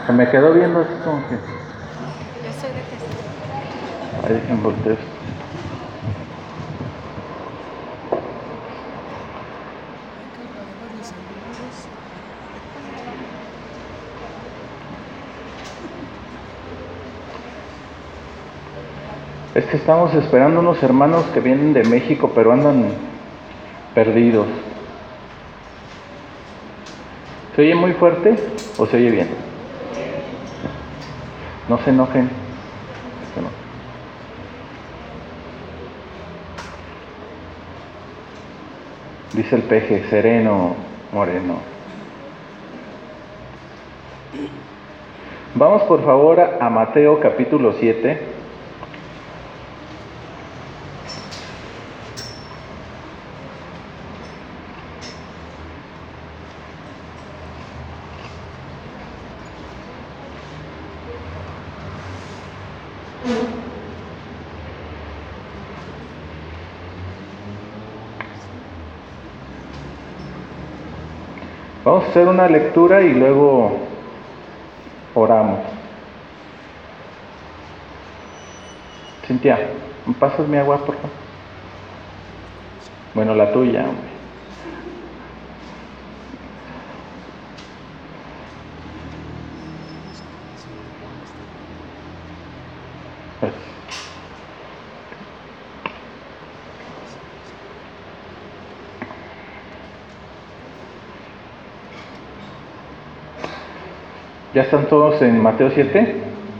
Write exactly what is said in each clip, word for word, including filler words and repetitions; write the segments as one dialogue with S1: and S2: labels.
S1: Se me quedó viendo así como que...
S2: Yo soy de testigo.
S1: Ahí en volteo.
S2: Ay, carga de varios celulares.
S1: Es que estamos esperando unos hermanos que vienen de México, pero andan perdidos. ¿Se oye muy fuerte o se oye bien? No se enojen. Esto no. Dice el peje, sereno, moreno. Vamos por favor a Mateo capítulo siete. Vamos a hacer una lectura y luego oramos. Cintia, ¿me pasas mi agua, por favor? Bueno, la tuya, hombre. Pues. ¿Ya están todos en Mateo siete?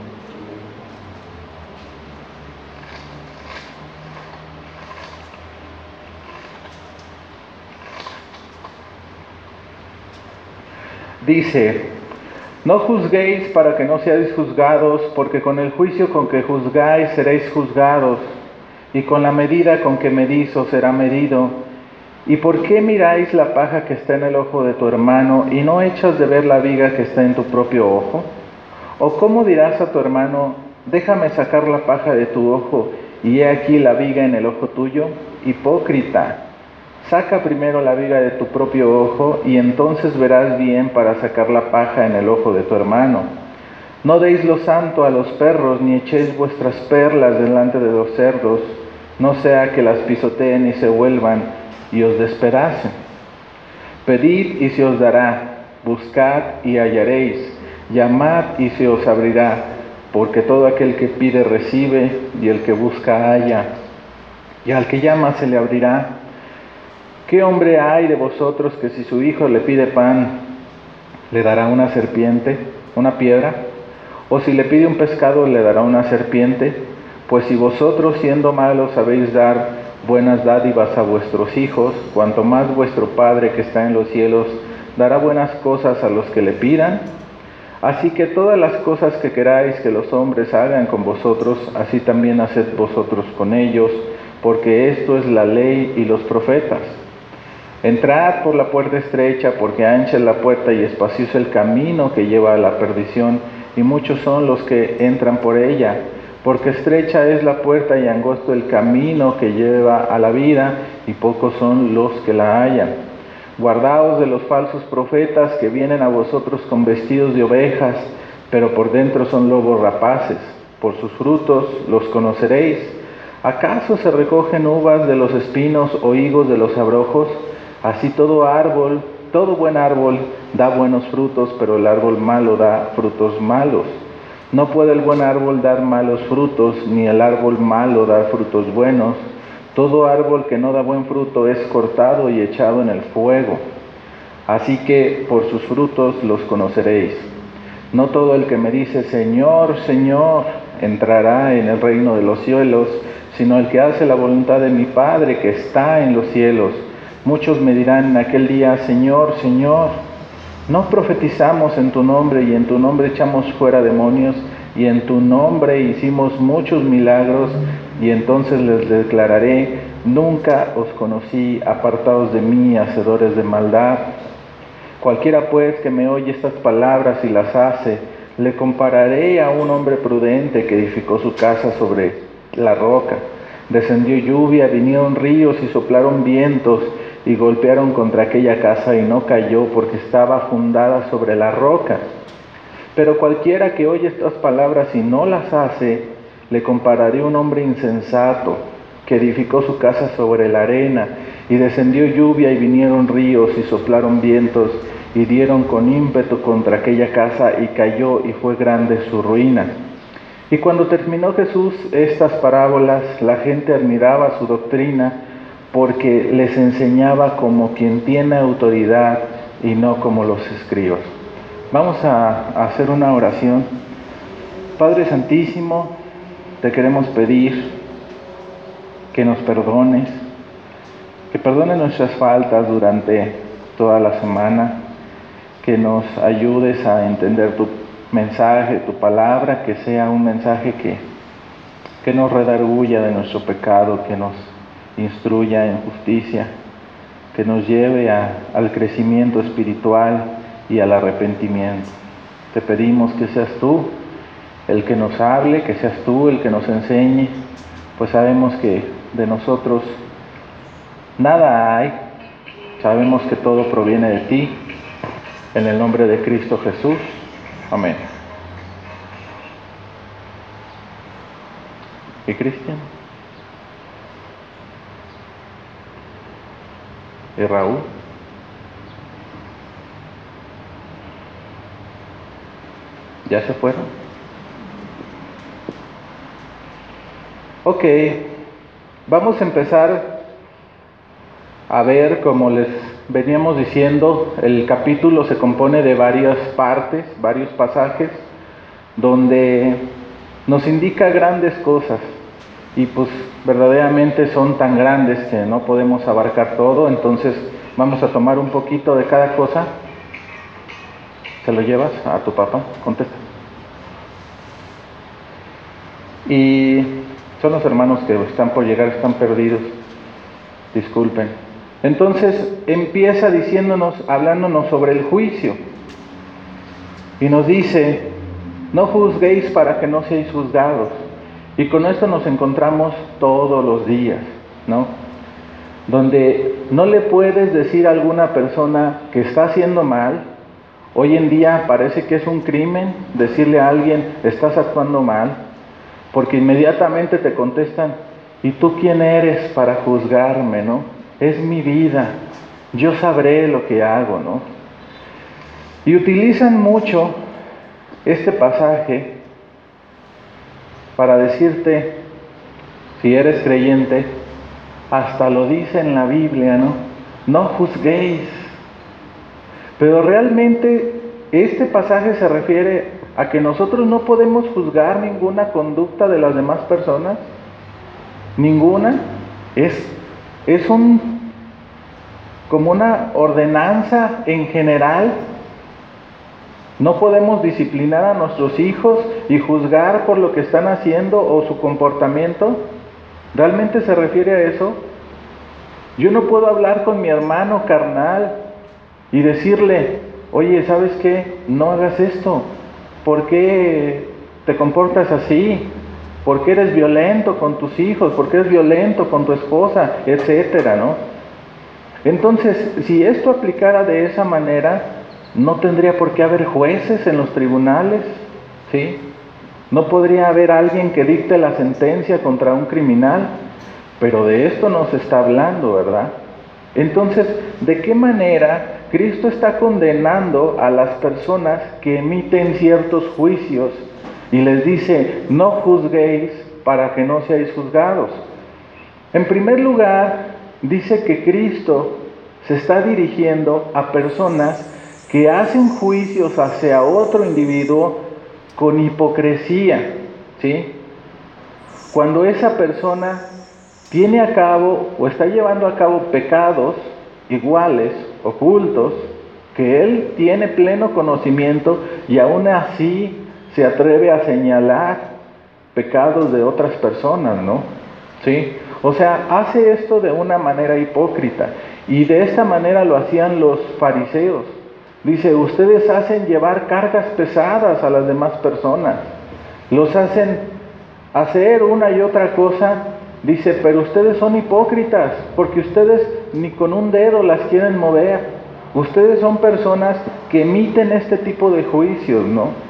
S1: Dice, no juzguéis para que no seáis juzgados, porque con el juicio con que juzgáis seréis juzgados, y con la medida con que medís os será medido. ¿Y por qué miráis la paja que está en el ojo de tu hermano, y no echas de ver la viga que está en tu propio ojo? ¿O cómo dirás a tu hermano, déjame sacar la paja de tu ojo, y he aquí la viga en el ojo tuyo? Hipócrita, saca primero la viga de tu propio ojo, y entonces verás bien para sacar la paja en el ojo de tu hermano. No deis lo santo a los perros, ni echéis vuestras perlas delante de los cerdos, no sea que las pisoteen y se vuelvan, y os despedacen. Pedid y se os dará, buscad y hallaréis, llamad y se os abrirá, porque todo aquel que pide recibe, y el que busca halla, y al que llama se le abrirá. ¿Qué hombre hay de vosotros que si su hijo le pide pan, le dará una serpiente, una piedra? ¿O si le pide un pescado, le dará una serpiente? Pues si vosotros, siendo malos, sabéis dar buenas dádivas a vuestros hijos, cuanto más vuestro Padre que está en los cielos dará buenas cosas a los que le pidan. Así que todas las cosas que queráis que los hombres hagan con vosotros, así también haced vosotros con ellos, porque esto es la ley y los profetas. Entrad por la puerta estrecha, porque ancha es la puerta y espacioso el camino que lleva a la perdición, y muchos son los que entran por ella. Porque estrecha es la puerta y angosto el camino que lleva a la vida, y pocos son los que la hallan. Guardaos de los falsos profetas que vienen a vosotros con vestidos de ovejas, pero por dentro son lobos rapaces. Por sus frutos los conoceréis. ¿Acaso se recogen uvas de los espinos o higos de los abrojos? Así todo árbol, todo buen árbol da buenos frutos, pero el árbol malo da frutos malos. No puede el buen árbol dar malos frutos, ni el árbol malo dar frutos buenos. Todo árbol que no da buen fruto es cortado y echado en el fuego. Así que por sus frutos los conoceréis. No todo el que me dice, Señor, Señor, entrará en el reino de los cielos, sino el que hace la voluntad de mi Padre que está en los cielos. Muchos me dirán en aquel día, Señor, Señor, ¿no profetizamos en tu nombre y en tu nombre echamos fuera demonios y en tu nombre hicimos muchos milagros? Y entonces les declararé, nunca os conocí, apartados de mí, hacedores de maldad. Cualquiera pues que me oye estas palabras y las hace, le compararé a un hombre prudente que edificó su casa sobre la roca. Descendió lluvia, vinieron ríos y soplaron vientos y golpearon contra aquella casa y no cayó porque estaba fundada sobre la roca. Pero cualquiera que oye estas palabras y no las hace, le compararé a un hombre insensato que edificó su casa sobre la arena, y descendió lluvia y vinieron ríos y soplaron vientos y dieron con ímpetu contra aquella casa y cayó y fue grande su ruina. Y cuando terminó Jesús estas parábolas, la gente admiraba su doctrina porque les enseñaba como quien tiene autoridad y no como los escribas. Vamos a, a hacer una oración. Padre Santísimo, te queremos pedir que nos perdones, que perdones nuestras faltas durante toda la semana, que nos ayudes a entender tu mensaje, tu palabra, que sea un mensaje que, que nos redarguya de nuestro pecado, que nos instruya en justicia, que nos lleve a, al crecimiento espiritual y al arrepentimiento. Te pedimos que seas tú el que nos hable, que seas tú el que nos enseñe, pues sabemos que de nosotros nada hay, sabemos que todo proviene de ti, en el nombre de Cristo Jesús. Amén. ¿Y Cristian? ¿Y Raúl? ¿Ya se fueron? Ok, vamos a empezar a ver, como les veníamos diciendo, el capítulo se compone de varias partes, varios pasajes, donde nos indica grandes cosas, y pues verdaderamente son tan grandes que no podemos abarcar todo. Entonces vamos a tomar un poquito de cada cosa. ¿Se lo llevas a tu papá? Contesta. Y son los hermanos que están por llegar, están perdidos, disculpen. Entonces empieza diciéndonos, hablándonos sobre el juicio, y nos dice: no juzguéis para que no seáis juzgados. Y con esto nos encontramos todos los días, ¿no? Donde no le puedes decir a alguna persona que está haciendo mal. Hoy en día parece que es un crimen decirle a alguien: estás actuando mal, porque inmediatamente te contestan: ¿y tú quién eres para juzgarme, no? Es mi vida, yo sabré lo que hago, ¿no? Y utilizan mucho este pasaje para decirte, si eres creyente, hasta lo dice en la Biblia, ¿no? No juzguéis. Pero realmente este pasaje se refiere a que nosotros no podemos juzgar ninguna conducta de las demás personas. Ninguna. Es, es un, como una ordenanza en general. No podemos disciplinar a nuestros hijos y juzgar por lo que están haciendo o su comportamiento. ¿Realmente se refiere a eso? Yo no puedo hablar con mi hermano carnal y decirle: oye, ¿sabes qué? No hagas esto. ¿Por qué te comportas así? ¿Por qué eres violento con tus hijos? ¿Por qué eres violento con tu esposa? Etcétera, ¿no? Entonces, si esto aplicara de esa manera, no tendría por qué haber jueces en los tribunales, ¿sí? No podría haber alguien que dicte la sentencia contra un criminal, pero de esto no se está hablando, ¿verdad? Entonces, ¿de qué manera Cristo está condenando a las personas que emiten ciertos juicios y les dice: no juzguéis para que no seáis juzgados? En primer lugar, dice que Cristo se está dirigiendo a personas que hacen juicios hacia otro individuo con hipocresía, ¿sí? Cuando esa persona tiene a cabo o está llevando a cabo pecados iguales, ocultos, que él tiene pleno conocimiento, y aún así se atreve a señalar pecados de otras personas, ¿no? ¿Sí? O sea, hace esto de una manera hipócrita, y de esta manera lo hacían los fariseos. Dice: ustedes hacen llevar cargas pesadas a las demás personas, los hacen hacer una y otra cosa. Dice: pero ustedes son hipócritas, porque ustedes ni con un dedo las quieren mover. Ustedes son personas que emiten este tipo de juicios, ¿no?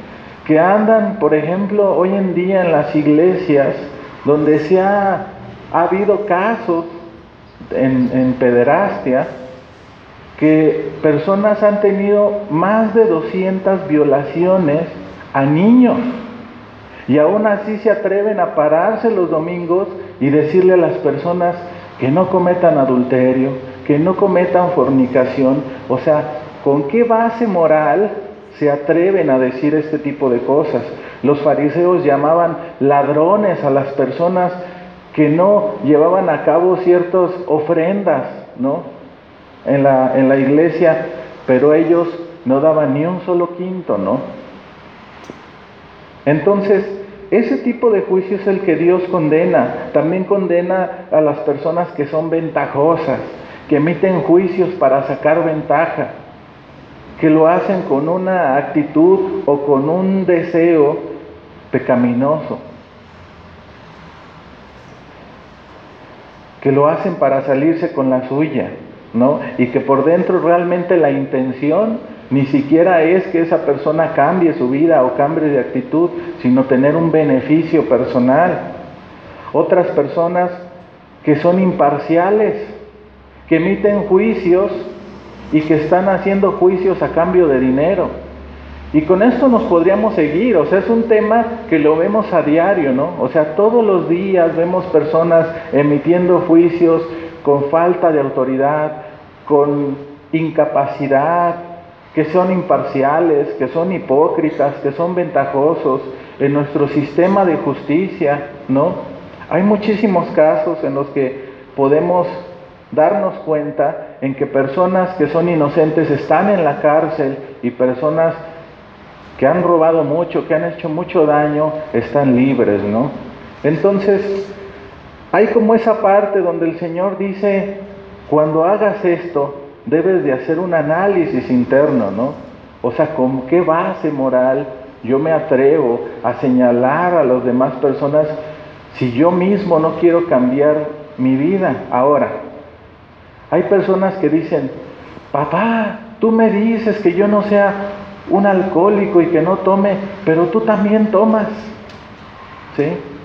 S1: que andan, por ejemplo, hoy en día en las iglesias, donde se ha, ha habido casos en, en pederastia, que personas han tenido más de doscientas violaciones a niños, y aún así se atreven a pararse los domingos y decirle a las personas que no cometan adulterio, que no cometan fornicación. O sea, ¿con qué base moral se atreven a decir este tipo de cosas? Los fariseos llamaban ladrones a las personas que no llevaban a cabo ciertas ofrendas, ¿no? En la, en la iglesia, pero ellos no daban ni un solo quinto, ¿no? Entonces, ese tipo de juicio es el que Dios condena. También condena a las personas que son ventajosas, que emiten juicios para sacar ventaja, que lo hacen con una actitud o con un deseo pecaminoso, que lo hacen para salirse con la suya, ¿no? Y que por dentro realmente la intención ni siquiera es que esa persona cambie su vida o cambie de actitud, sino tener un beneficio personal. Otras personas que son imparciales, que emiten juicios y que están haciendo juicios a cambio de dinero. Y con esto nos podríamos seguir, o sea, es un tema que lo vemos a diario, ¿no? O sea, todos los días vemos personas emitiendo juicios con falta de autoridad, con incapacidad, que son imparciales, que son hipócritas, que son ventajosos en nuestro sistema de justicia, ¿no? Hay muchísimos casos en los que podemos darnos cuenta en que personas que son inocentes están en la cárcel y personas que han robado mucho, que han hecho mucho daño, están libres, ¿no? Entonces, hay como esa parte donde el Señor dice, cuando hagas esto, debes de hacer un análisis interno, ¿no? O sea, ¿con qué base moral yo me atrevo a señalar a las demás personas si yo mismo no quiero cambiar mi vida? Ahora, hay personas que dicen, papá, tú me dices que yo no sea un alcohólico y que no tome, pero tú también tomas, ¿sí?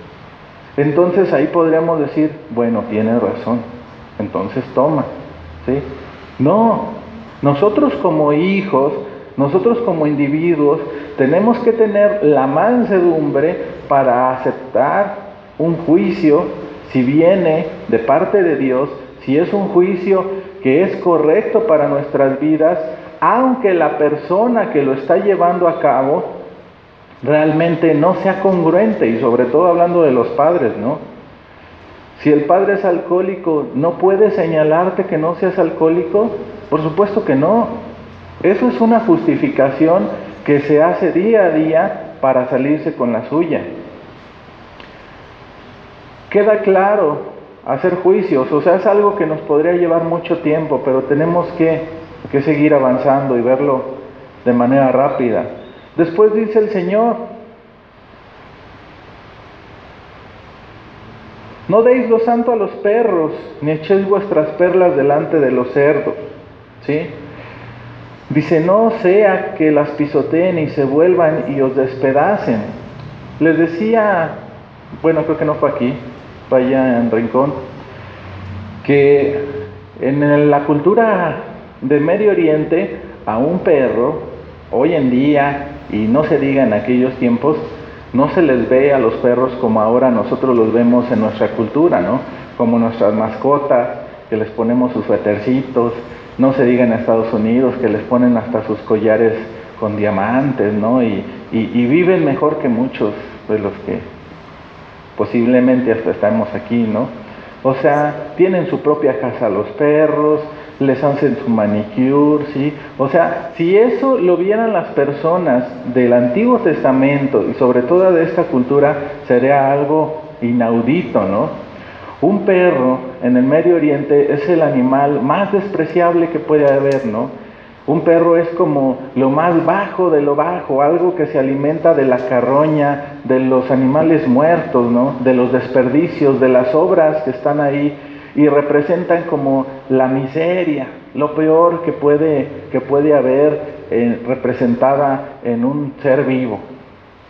S1: Entonces ahí podríamos decir, bueno, tienes razón, entonces toma, ¿sí? No, nosotros como hijos, nosotros como individuos, tenemos que tener la mansedumbre para aceptar un juicio, si viene de parte de Dios, si es un juicio que es correcto para nuestras vidas, aunque la persona que lo está llevando a cabo realmente no sea congruente, y sobre todo hablando de los padres, ¿no? Si el padre es alcohólico, ¿no puede señalarte que no seas alcohólico? Por supuesto que no. Eso es una justificación que se hace día a día para salirse con la suya. Queda claro hacer juicios, o sea, es algo que nos podría llevar mucho tiempo, pero tenemos que, que seguir avanzando y verlo de manera rápida. Después dice el Señor, no deis lo santo a los perros, ni echéis vuestras perlas delante de los cerdos, ¿sí? Dice, no sea que las pisoteen y se vuelvan y os despedacen. Les decía, bueno, creo que no fue aquí, fue allá en Rincón, que en la cultura de Medio Oriente, a un perro, hoy en día, y no se diga en aquellos tiempos, no se les ve a los perros como ahora nosotros los vemos en nuestra cultura, ¿no? Como nuestras mascotas, que les ponemos sus suétercitos, no se diga en Estados Unidos, que les ponen hasta sus collares con diamantes, ¿no? Y, y, y viven mejor que muchos de los que posiblemente hasta estamos aquí, ¿no? O sea, tienen su propia casa los perros, les hacen su manicure, ¿sí? O sea, si eso lo vieran las personas del Antiguo Testamento y sobre todo de esta cultura, sería algo inaudito, ¿no? Un perro en el Medio Oriente es el animal más despreciable que puede haber, ¿no? Un perro es como lo más bajo de lo bajo, algo que se alimenta de la carroña, de los animales muertos, ¿no? De los desperdicios, de las obras que están ahí, y representan como la miseria, lo peor que puede, que puede haber eh, representada en un ser vivo.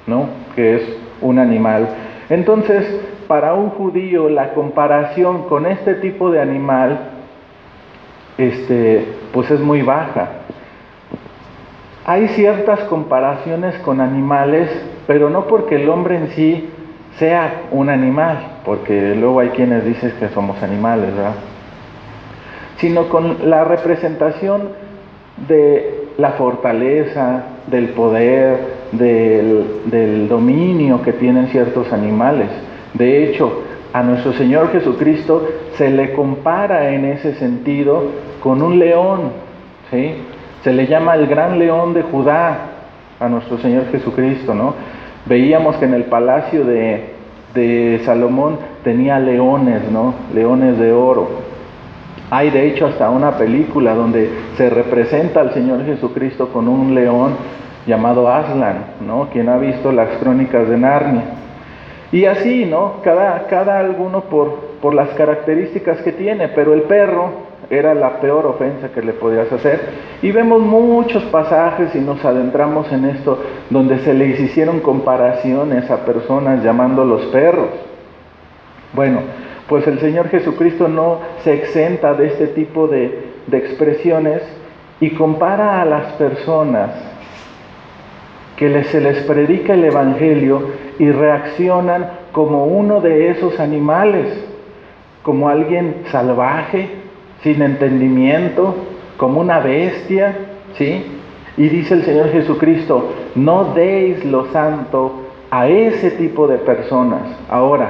S1: ¿no? Que es un animal. Entonces, para un judío, la comparación con este tipo de animal, este, pues es muy baja. Hay ciertas comparaciones con animales, pero no porque el hombre en sí sea un animal, porque luego hay quienes dicen que somos animales, ¿verdad? Sino con la representación de la fortaleza, del poder, del, del dominio que tienen ciertos animales. De hecho, a nuestro Señor Jesucristo se le compara en ese sentido con un león, ¿sí? Se le llama el gran león de Judá a nuestro Señor Jesucristo, ¿no? Veíamos que en el palacio de, de Salomón tenía leones, ¿no? Leones de oro. Hay de hecho hasta una película donde se representa al Señor Jesucristo con un león llamado Aslan, ¿no? Quien ha visto las crónicas de Narnia. Y así, ¿no? Cada, cada alguno por, por las características que tiene, pero el perro era la peor ofensa que le podías hacer. Y vemos muchos pasajes y nos adentramos en esto, donde se les hicieron comparaciones a personas llamándolos perros. Bueno, pues el Señor Jesucristo no se exenta de este tipo de, de expresiones y compara a las personas que les, se les predica el Evangelio y reaccionan como uno de esos animales, como alguien salvaje, sin entendimiento, como una bestia, ¿sí? Y dice el Señor Jesucristo, no deis lo santo a ese tipo de personas. Ahora,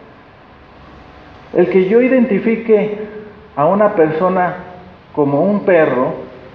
S1: el que yo identifique a una persona como un perro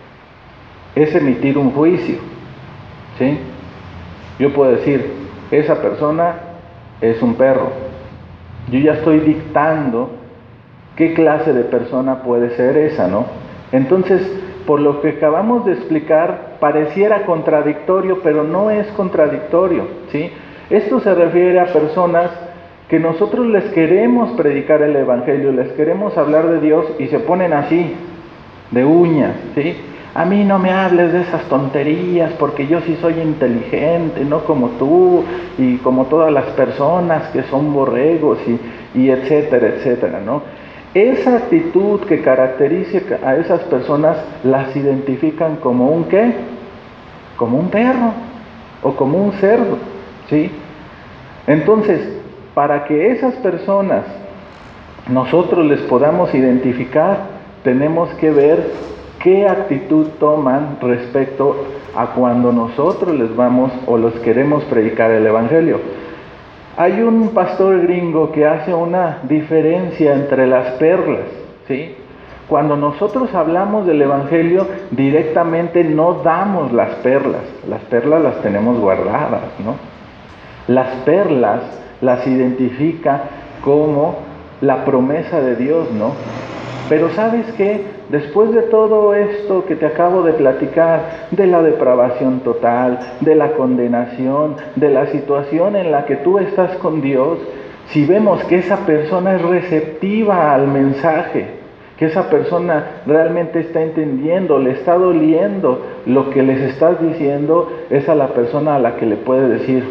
S1: es emitir un juicio, ¿sí? Yo puedo decir, esa persona es un perro. Yo ya estoy dictando qué clase de persona puede ser esa, ¿no? Entonces, por lo que acabamos de explicar, pareciera contradictorio, pero no es contradictorio, ¿sí? Esto se refiere a personas que nosotros les queremos predicar el Evangelio, les queremos hablar de Dios y se ponen así, de uñas, ¿sí? A mí no me hables de esas tonterías porque yo sí soy inteligente, no como tú y como todas las personas que son borregos y, y etcétera, etcétera, ¿no? Esa actitud que caracteriza a esas personas las identifican como un ¿qué? Como un perro o como un cerdo, ¿sí? Entonces, para que esas personas nosotros les podamos identificar, tenemos que ver qué actitud toman respecto a cuando nosotros les vamos o los queremos predicar el Evangelio. Hay un pastor gringo que hace una diferencia entre las perlas, ¿sí? Cuando nosotros hablamos del Evangelio, directamente no damos las perlas. Las perlas las tenemos guardadas, ¿no? Las perlas las identifica como la promesa de Dios, ¿no? Pero ¿sabes qué? Después de todo esto que te acabo de platicar, de la depravación total, de la condenación, de la situación en la que tú estás con Dios, si vemos que esa persona es receptiva al mensaje, que esa persona realmente está entendiendo, le está doliendo lo que les estás diciendo, es a la persona a la que le puede decir,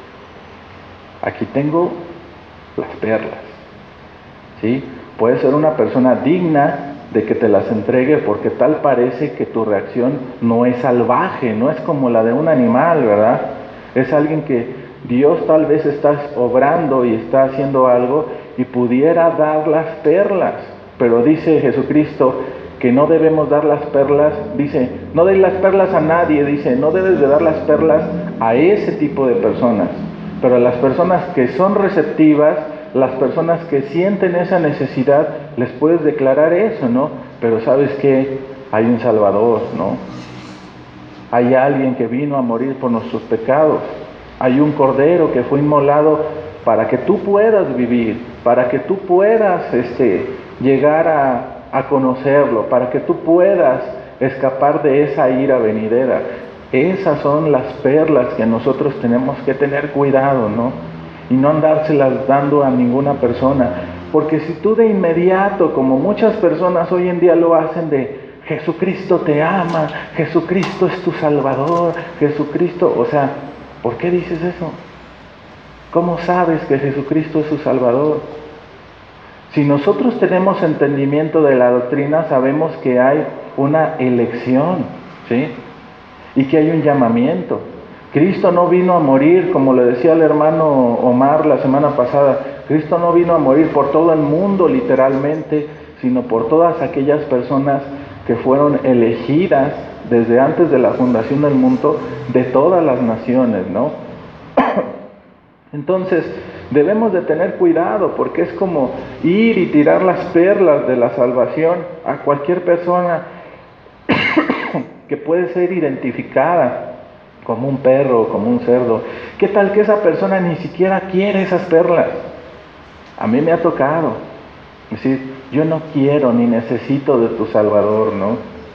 S1: aquí tengo las perlas, ¿sí? Puede ser una persona digna de que te las entregue porque tal parece que tu reacción no es salvaje, no es como la de un animal, ¿verdad? Es alguien que Dios tal vez está obrando y está haciendo algo y pudiera dar las perlas, pero dice Jesucristo que no debemos dar las perlas, dice, no des las perlas a nadie, dice, no debes de dar las perlas a ese tipo de personas, pero a las personas que son receptivas, las personas que sienten esa necesidad, les puedes declarar eso, ¿no? Pero ¿sabes qué? Hay un Salvador, ¿no? Hay alguien que vino a morir por nuestros pecados. Hay un Cordero que fue inmolado para que tú puedas vivir, para que tú puedas este, llegar a, a conocerlo, para que tú puedas escapar de esa ira venidera. Esas son las perlas que nosotros tenemos que tener cuidado, ¿no? Y no andárselas dando a ninguna persona, porque si tú de inmediato, como muchas personas hoy en día lo hacen, de Jesucristo te ama, Jesucristo es tu Salvador, Jesucristo, o sea, ¿Por qué dices eso? ¿Cómo sabes que Jesucristo es su Salvador? Si nosotros tenemos entendimiento de la doctrina, sabemos que hay una elección, ¿sí? Y que hay un llamamiento. Cristo no vino a morir, como le decía el hermano Omar la semana pasada, Cristo no vino a morir por todo el mundo literalmente, sino por todas aquellas personas que fueron elegidas desde antes de la fundación del mundo, de todas las naciones, ¿no? Entonces, debemos de tener cuidado, porque es como ir y tirar las perlas de la salvación a cualquier persona que puede ser identificada como un perro o como un cerdo. ¿Qué tal que esa persona ni siquiera quiere esas perlas? A mí me ha tocado decir, yo no quiero ni necesito de tu Salvador, ¿no?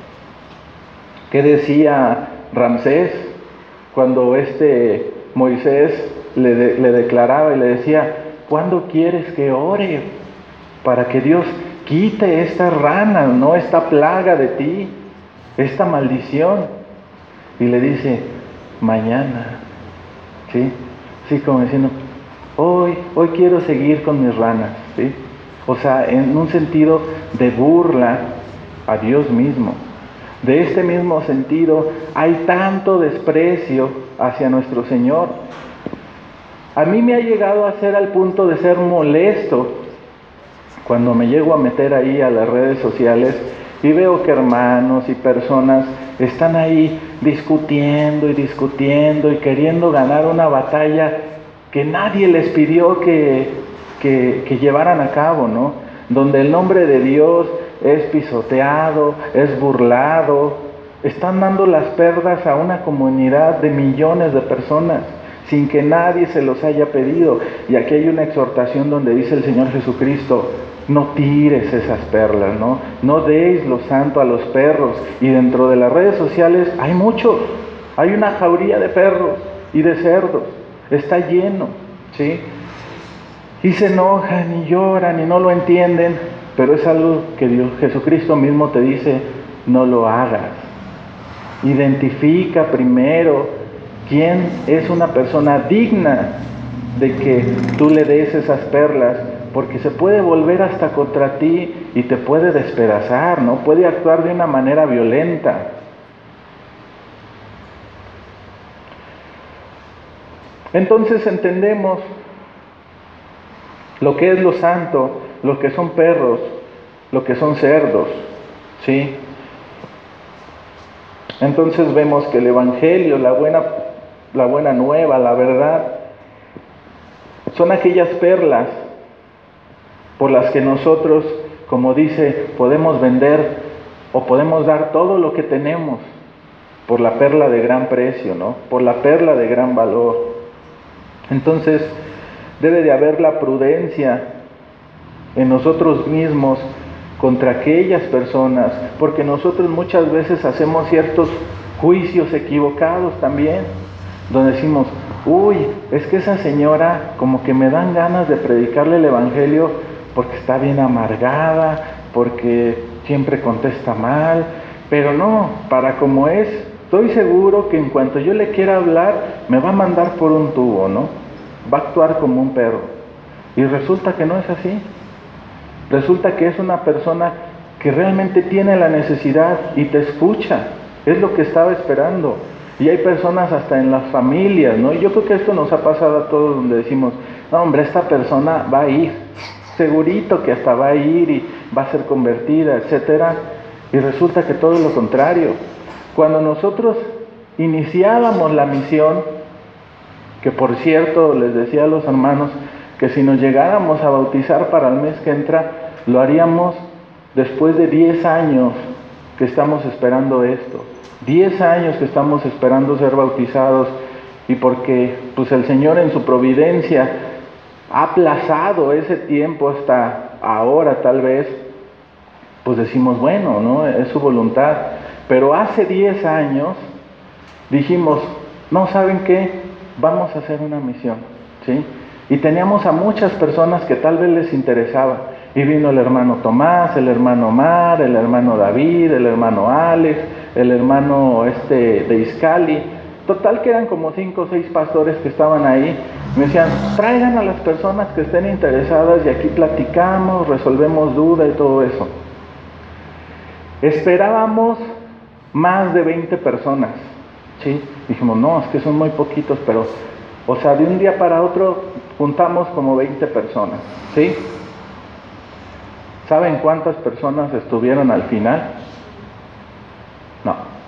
S1: ¿Qué decía Ramsés cuando este Moisés le, de, le declaraba y le decía, ¿cuándo quieres que ore para que Dios quite esta rana, no esta plaga de ti, esta maldición? Y le dice, mañana, ¿sí? Así como diciendo, hoy, hoy quiero seguir con mis ranas, ¿sí? O sea, en un sentido de burla a Dios mismo. De este mismo sentido, hay tanto desprecio hacia nuestro Señor. A mí me ha llegado a ser al punto de ser molesto cuando me llego a meter ahí a las redes sociales y veo que hermanos y personas están ahí discutiendo y discutiendo y queriendo ganar una batalla que nadie les pidió que, que, que llevaran a cabo, ¿no? Donde el nombre de Dios es pisoteado, es burlado. Están dando las perlas a una comunidad de millones de personas sin que nadie se los haya pedido. Y aquí hay una exhortación donde dice el Señor Jesucristo, no tires esas perlas, ¿no? No deis lo santo a los perros. Y dentro de las redes sociales hay muchos, hay una jauría de perros y de cerdos, está lleno, ¿sí? Y se enojan y lloran y no lo entienden, pero es algo que Dios, Jesucristo mismo te dice, no lo hagas. Identifica primero quién es una persona digna de que tú le des esas perlas, porque se puede volver hasta contra ti y te puede despedazar, ¿no? Puede actuar de una manera violenta. Entonces entendemos lo que es lo santo, lo que son perros, lo que son cerdos, ¿sí? Entonces vemos que el Evangelio, la buena, la buena nueva, la verdad, son aquellas perlas por las que nosotros, como dice, podemos vender o podemos dar todo lo que tenemos por la perla de gran precio, ¿no? Por la perla de gran valor. Entonces, debe de haber la prudencia en nosotros mismos contra aquellas personas, porque nosotros muchas veces hacemos ciertos juicios equivocados también, donde decimos, uy, es que esa señora como que me dan ganas de predicarle el Evangelio porque está bien amargada, porque siempre contesta mal, pero no, para como es, estoy seguro que en cuanto yo le quiera hablar, me va a mandar por un tubo, ¿no? Va a actuar como un perro. Y resulta que no es así. Resulta que es una persona que realmente tiene la necesidad y te escucha. Es lo que estaba esperando. Y hay personas hasta en las familias, ¿no? Y yo creo que esto nos ha pasado a todos, donde decimos, no hombre, esta persona va a ir. Segurito que hasta va a ir y va a ser convertida, etcétera. Y resulta que todo lo contrario. Cuando nosotros iniciábamos la misión, que por cierto les decía a los hermanos que si nos llegáramos a bautizar para el mes que entra, lo haríamos después de diez años que estamos esperando esto. diez años que estamos esperando ser bautizados, y porque pues el Señor en su providencia ha aplazado ese tiempo hasta ahora tal vez, pues decimos, bueno, ¿no? Es su voluntad. Pero hace diez años dijimos, no, ¿saben qué? Vamos a hacer una misión, ¿sí? Y teníamos a muchas personas que tal vez les interesaba. Y vino el hermano Tomás, el hermano Omar, el hermano David, el hermano Alex, el hermano este de Izcali. Total que eran como cinco o seis pastores que estaban ahí. Me decían, traigan a las personas que estén interesadas y aquí platicamos, resolvemos dudas y todo eso. Esperábamos más de veinte personas, ¿sí? Dijimos, no, es que son muy poquitos, pero, o sea, de un día para otro juntamos como veinte personas, ¿sí? ¿Saben cuántas personas estuvieron al final? No.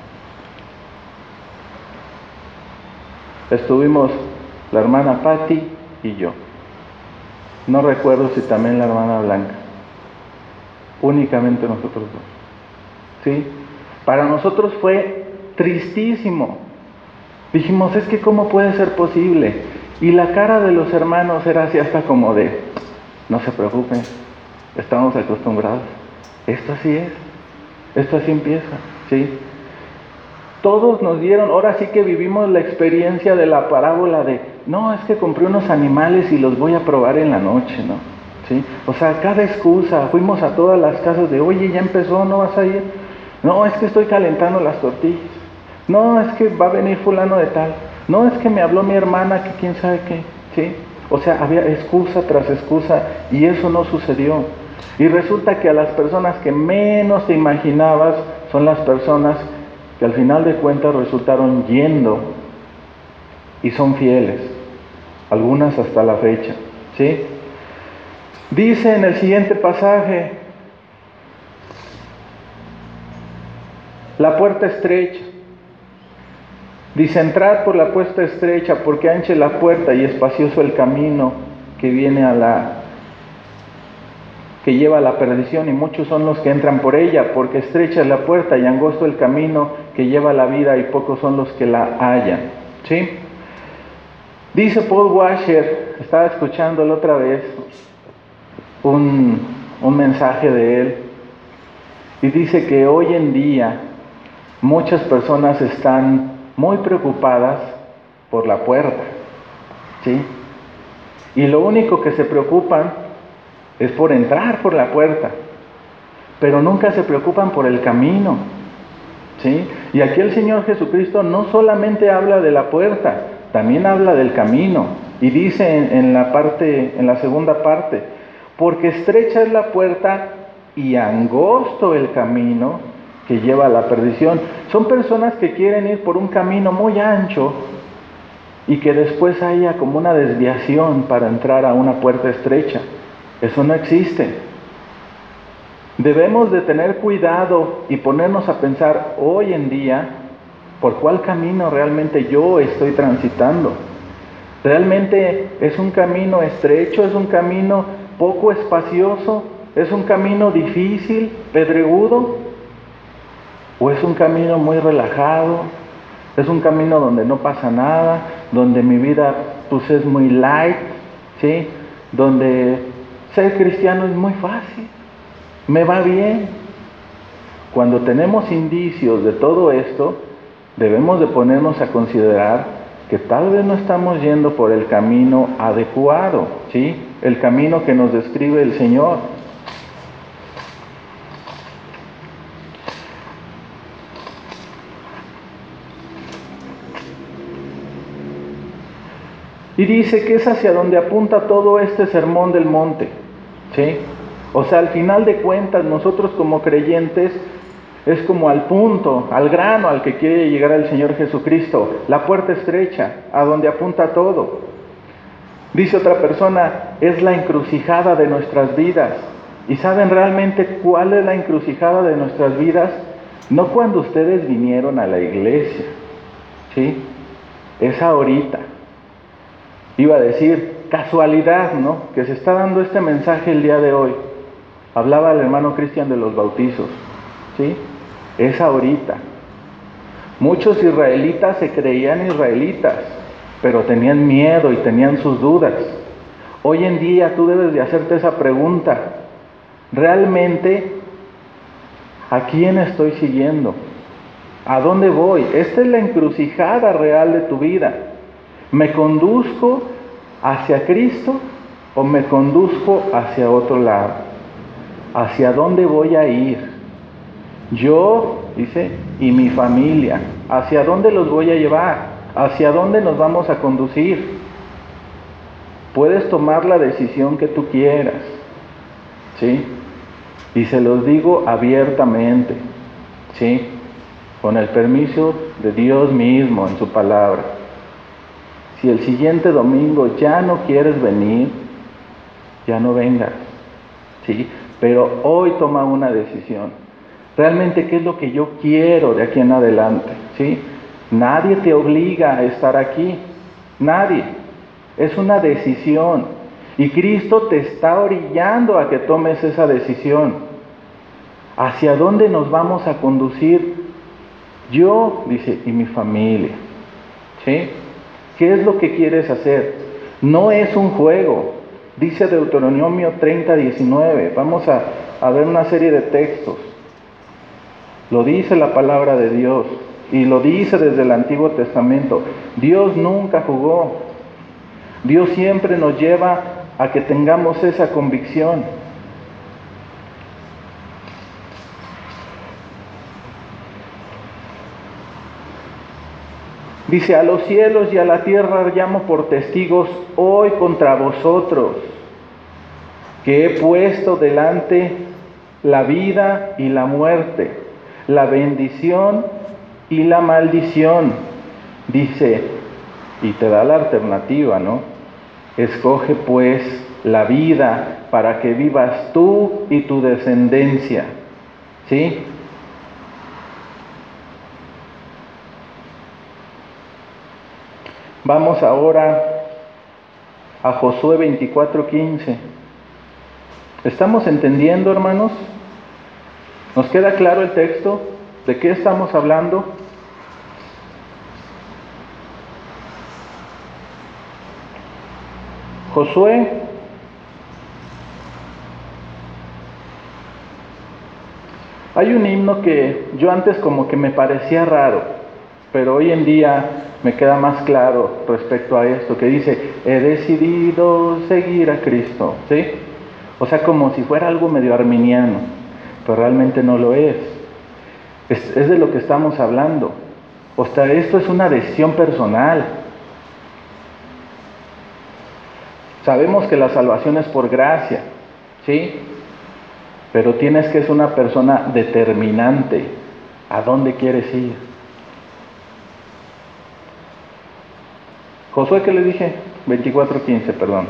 S1: Estuvimos la hermana Patti y yo. No recuerdo si también la hermana Blanca. Únicamente nosotros dos. ¿Sí? Para nosotros fue tristísimo. Dijimos, es que ¿cómo puede ser posible? Y la cara de los hermanos era así hasta como de, no se preocupen, estamos acostumbrados. Esto así es. Esto así empieza. ¿Sí? Todos nos dieron, ahora sí que vivimos la experiencia de la parábola de, no, es que compré unos animales y los voy a probar en la noche, ¿no? ¿Sí? O sea, cada excusa, fuimos a todas las casas de, oye, ya empezó, ¿no vas a ir? No, es que estoy calentando las tortillas. No, es que va a venir fulano de tal. No, es que me habló mi hermana que quién sabe qué, ¿sí? O sea, había excusa tras excusa y eso no sucedió. Y resulta que a las personas que menos te imaginabas son las personas que al final de cuentas resultaron yendo y son fieles, algunas hasta la fecha, ¿sí? Dice en el siguiente pasaje, la puerta estrecha, dice, entrad por la puerta estrecha, porque ancha es la puerta y espacioso el camino que viene a la que lleva a la perdición, y muchos son los que entran por ella, porque estrecha es la puerta y angosto el camino que lleva a la vida, y pocos son los que la hallan, ¿sí? Dice Paul Washer, estaba escuchándolo otra vez, un, un mensaje de él, y dice que hoy en día muchas personas están muy preocupadas por la puerta, ¿sí? Y lo único que se preocupan es por entrar por la puerta, pero nunca se preocupan por el camino, ¿sí? Y aquí el Señor Jesucristo no solamente habla de la puerta, también habla del camino, y dice en, en la parte, en la segunda parte, porque estrecha es la puerta y angosto el camino que lleva a la perdición. Son personas que quieren ir por un camino muy ancho y que después haya como una desviación para entrar a una puerta estrecha. Eso no existe. Debemos de tener cuidado y ponernos a pensar hoy en día por cuál camino realmente yo estoy transitando. ¿Realmente es un camino estrecho? ¿Es un camino poco espacioso? ¿Es un camino difícil, pedregudo? ¿O es un camino muy relajado? ¿Es un camino donde no pasa nada? ¿Donde mi vida pues es muy light? ¿Sí? Donde ser cristiano es muy fácil, me va bien. Cuando tenemos indicios de todo esto, debemos de ponernos a considerar que tal vez no estamos yendo por el camino adecuado, ¿sí? El camino que nos describe el Señor. Y dice que es hacia donde apunta todo este sermón del monte, ¿sí? O sea, al final de cuentas, nosotros como creyentes, es como al punto, al grano al que quiere llegar el Señor Jesucristo, la puerta estrecha, a donde apunta todo. Dice otra persona, es la encrucijada de nuestras vidas. ¿Y saben realmente cuál es la encrucijada de nuestras vidas? No cuando ustedes vinieron a la iglesia, ¿sí? Es ahorita. Iba a decir, casualidad, ¿no? Que se está dando este mensaje el día de hoy. Hablaba el hermano Cristian de los bautizos, ¿sí? Es ahorita. Muchos israelitas se creían israelitas, pero tenían miedo y tenían sus dudas. Hoy en día tú debes de hacerte esa pregunta. ¿Realmente a quién estoy siguiendo? ¿A dónde voy? Esta es la encrucijada real de tu vida. ¿Me conduzco hacia Cristo o me conduzco hacia otro lado? ¿Hacia dónde voy a ir? Yo, dice, y mi familia, ¿hacia dónde los voy a llevar? ¿Hacia dónde nos vamos a conducir? Puedes tomar la decisión que tú quieras, ¿sí? Y se los digo abiertamente, ¿sí? Con el permiso de Dios mismo en su palabra. Si el siguiente domingo ya no quieres venir, ya no vengas, ¿sí? Pero hoy toma una decisión. Realmente, ¿qué es lo que yo quiero de aquí en adelante? ¿Sí? Nadie te obliga a estar aquí, nadie. Es una decisión. Y Cristo te está orillando a que tomes esa decisión. ¿Hacia dónde nos vamos a conducir? Yo, dice, y mi familia. ¿Sí? ¿Qué es lo que quieres hacer? No es un juego. Dice Deuteronomio treinta, diecinueve. Vamos a, a ver una serie de textos. Lo dice la palabra de Dios. Y lo dice desde el Antiguo Testamento. Dios nunca jugó. Dios siempre nos lleva a que tengamos esa convicción. Dice, a los cielos y a la tierra llamo por testigos hoy contra vosotros, que he puesto delante la vida y la muerte, la bendición y la maldición. Dice, y te da la alternativa, ¿no? Escoge pues la vida para que vivas tú y tu descendencia, ¿sí? Vamos ahora a Josué veinticuatro, quince. ¿Estamos entendiendo, hermanos? ¿Nos queda claro el texto? ¿De qué estamos hablando? Josué hay un himno que yo antes como que me parecía raro, pero hoy en día me queda más claro respecto a esto, que dice, he decidido seguir a Cristo, ¿sí? O sea, como si fuera algo medio arminiano, pero realmente no lo es. Es, es de lo que estamos hablando. O sea, esto es una decisión personal. Sabemos que la salvación es por gracia, ¿sí? Pero tienes que ser una persona determinante. ¿A dónde quieres ir? Josué, ¿qué le dije? veinticuatro quince, perdón.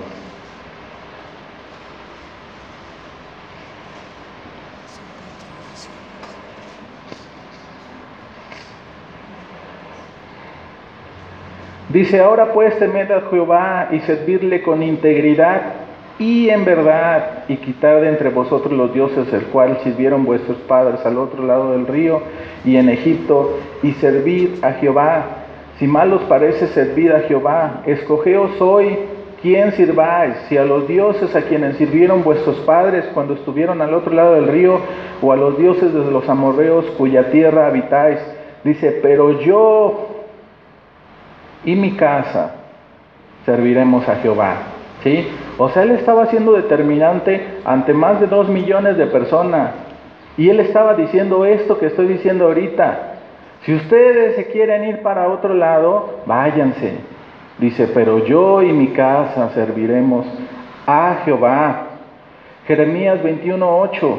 S1: Dice, ahora pues temed a Jehová y servirle con integridad y en verdad, y quitad de entre vosotros los dioses el cual sirvieron vuestros padres al otro lado del río y en Egipto, y servid a Jehová. Si mal os parece servir a Jehová, escogeos hoy quién sirváis, si a los dioses a quienes sirvieron vuestros padres cuando estuvieron al otro lado del río, o a los dioses de los amorreos cuya tierra habitáis. Dice, pero yo y mi casa serviremos a Jehová, ¿sí? O sea, él estaba siendo determinante ante más de dos millones de personas, y él estaba diciendo esto que estoy diciendo ahorita. Si ustedes se quieren ir para otro lado, váyanse. Dice, pero yo y mi casa serviremos a Jehová. Jeremías veintiuno, ocho.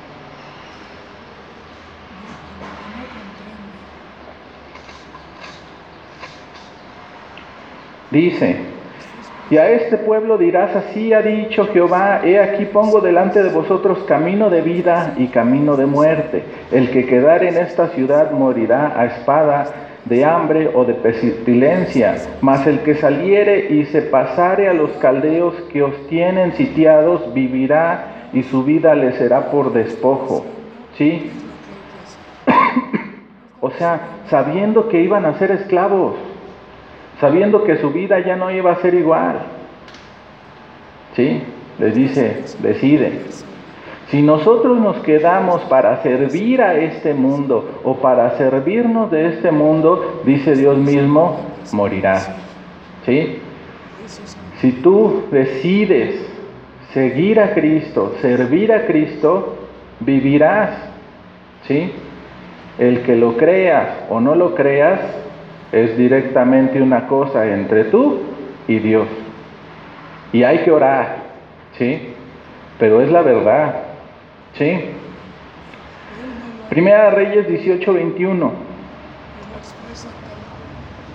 S1: Dice, y a este pueblo dirás, así ha dicho Jehová, he aquí pongo delante de vosotros camino de vida y camino de muerte. El que quedare en esta ciudad morirá a espada, de hambre o de pestilencia, mas el que saliere y se pasare a los caldeos que os tienen sitiados, vivirá y su vida le será por despojo. ¿Sí? O sea, sabiendo que iban a ser esclavos, sabiendo que su vida ya no iba a ser igual. ¿Sí? Les dice, deciden. Si nosotros nos quedamos para servir a este mundo o para servirnos de este mundo, dice Dios mismo, morirás. ¿Sí? Si tú decides seguir a Cristo, servir a Cristo, vivirás. ¿Sí? El que lo creas o no lo creas, Es directamente una cosa entre tú y Dios. Y hay que orar, ¿sí? Pero es la verdad, ¿sí?
S2: Él no lo,
S1: Primera Reyes dieciocho veintiuno.
S2: él lo expresa tal cual.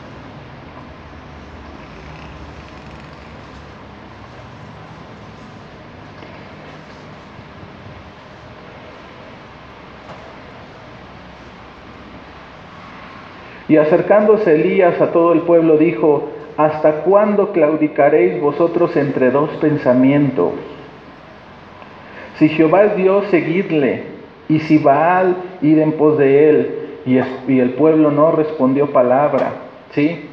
S1: Y acercándose Elías a todo el pueblo dijo: ¿hasta cuándo claudicaréis vosotros entre dos pensamientos? Si Jehová es Dios, seguidle, y si Baal, id en pos de él. Y, es, y el pueblo no respondió palabra, ¿sí?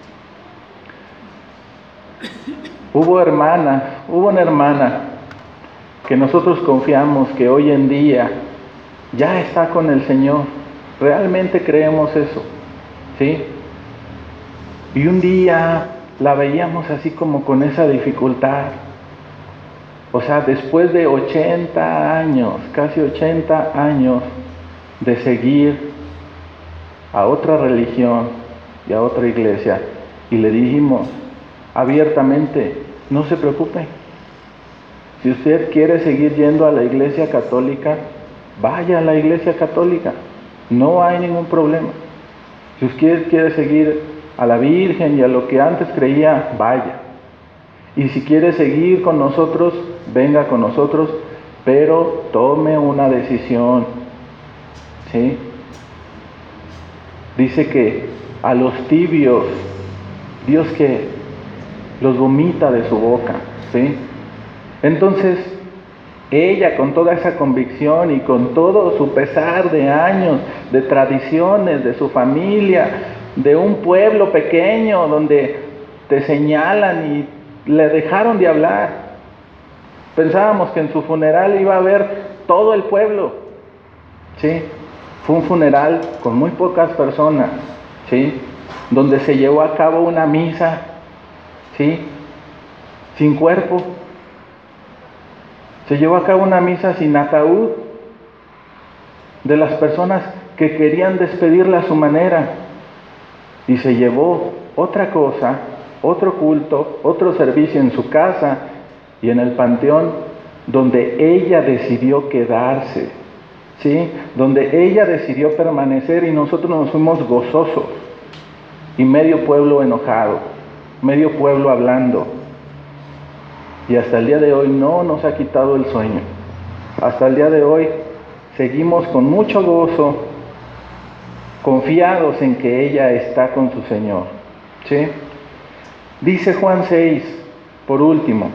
S1: Hubo hermanas, hubo una hermana que nosotros confiamos que hoy en día ya está con el Señor. Realmente creemos eso, ¿sí? Y un día la veíamos así como con esa dificultad. O sea, después de ochenta años, casi ochenta años de seguir a otra religión y a otra iglesia, y le dijimos abiertamente: no se preocupe. Si usted quiere seguir yendo a la iglesia católica, vaya a la iglesia católica. No hay ningún problema. Si usted quiere seguir a la Virgen y a lo que antes creía, vaya. Y si quiere seguir con nosotros, venga con nosotros, pero tome una decisión, ¿sí? Dice que a los tibios, Dios que los vomita de su boca, ¿sí? Entonces, ella con toda esa convicción y con todo su pesar de años, de tradiciones, de su familia, de un pueblo pequeño donde te señalan y le dejaron de hablar. Pensábamos que en su funeral iba a haber todo el pueblo, ¿sí? Fue un funeral con muy pocas personas, ¿sí? Donde se llevó a cabo una misa, ¿sí? Sin cuerpo. Se llevó a cabo una misa sin ataúd de las personas que querían despedirla a su manera. Y se llevó otra cosa, otro culto, otro servicio en su casa y en el panteón, donde ella decidió quedarse, ¿sí? Donde ella decidió permanecer, y nosotros nos fuimos gozosos, y medio pueblo enojado, medio pueblo hablando. Y hasta el día de hoy no nos ha quitado el sueño. Hasta el día de hoy seguimos con mucho gozo, confiados en que ella está con su Señor, ¿sí? Dice Juan seis, por último: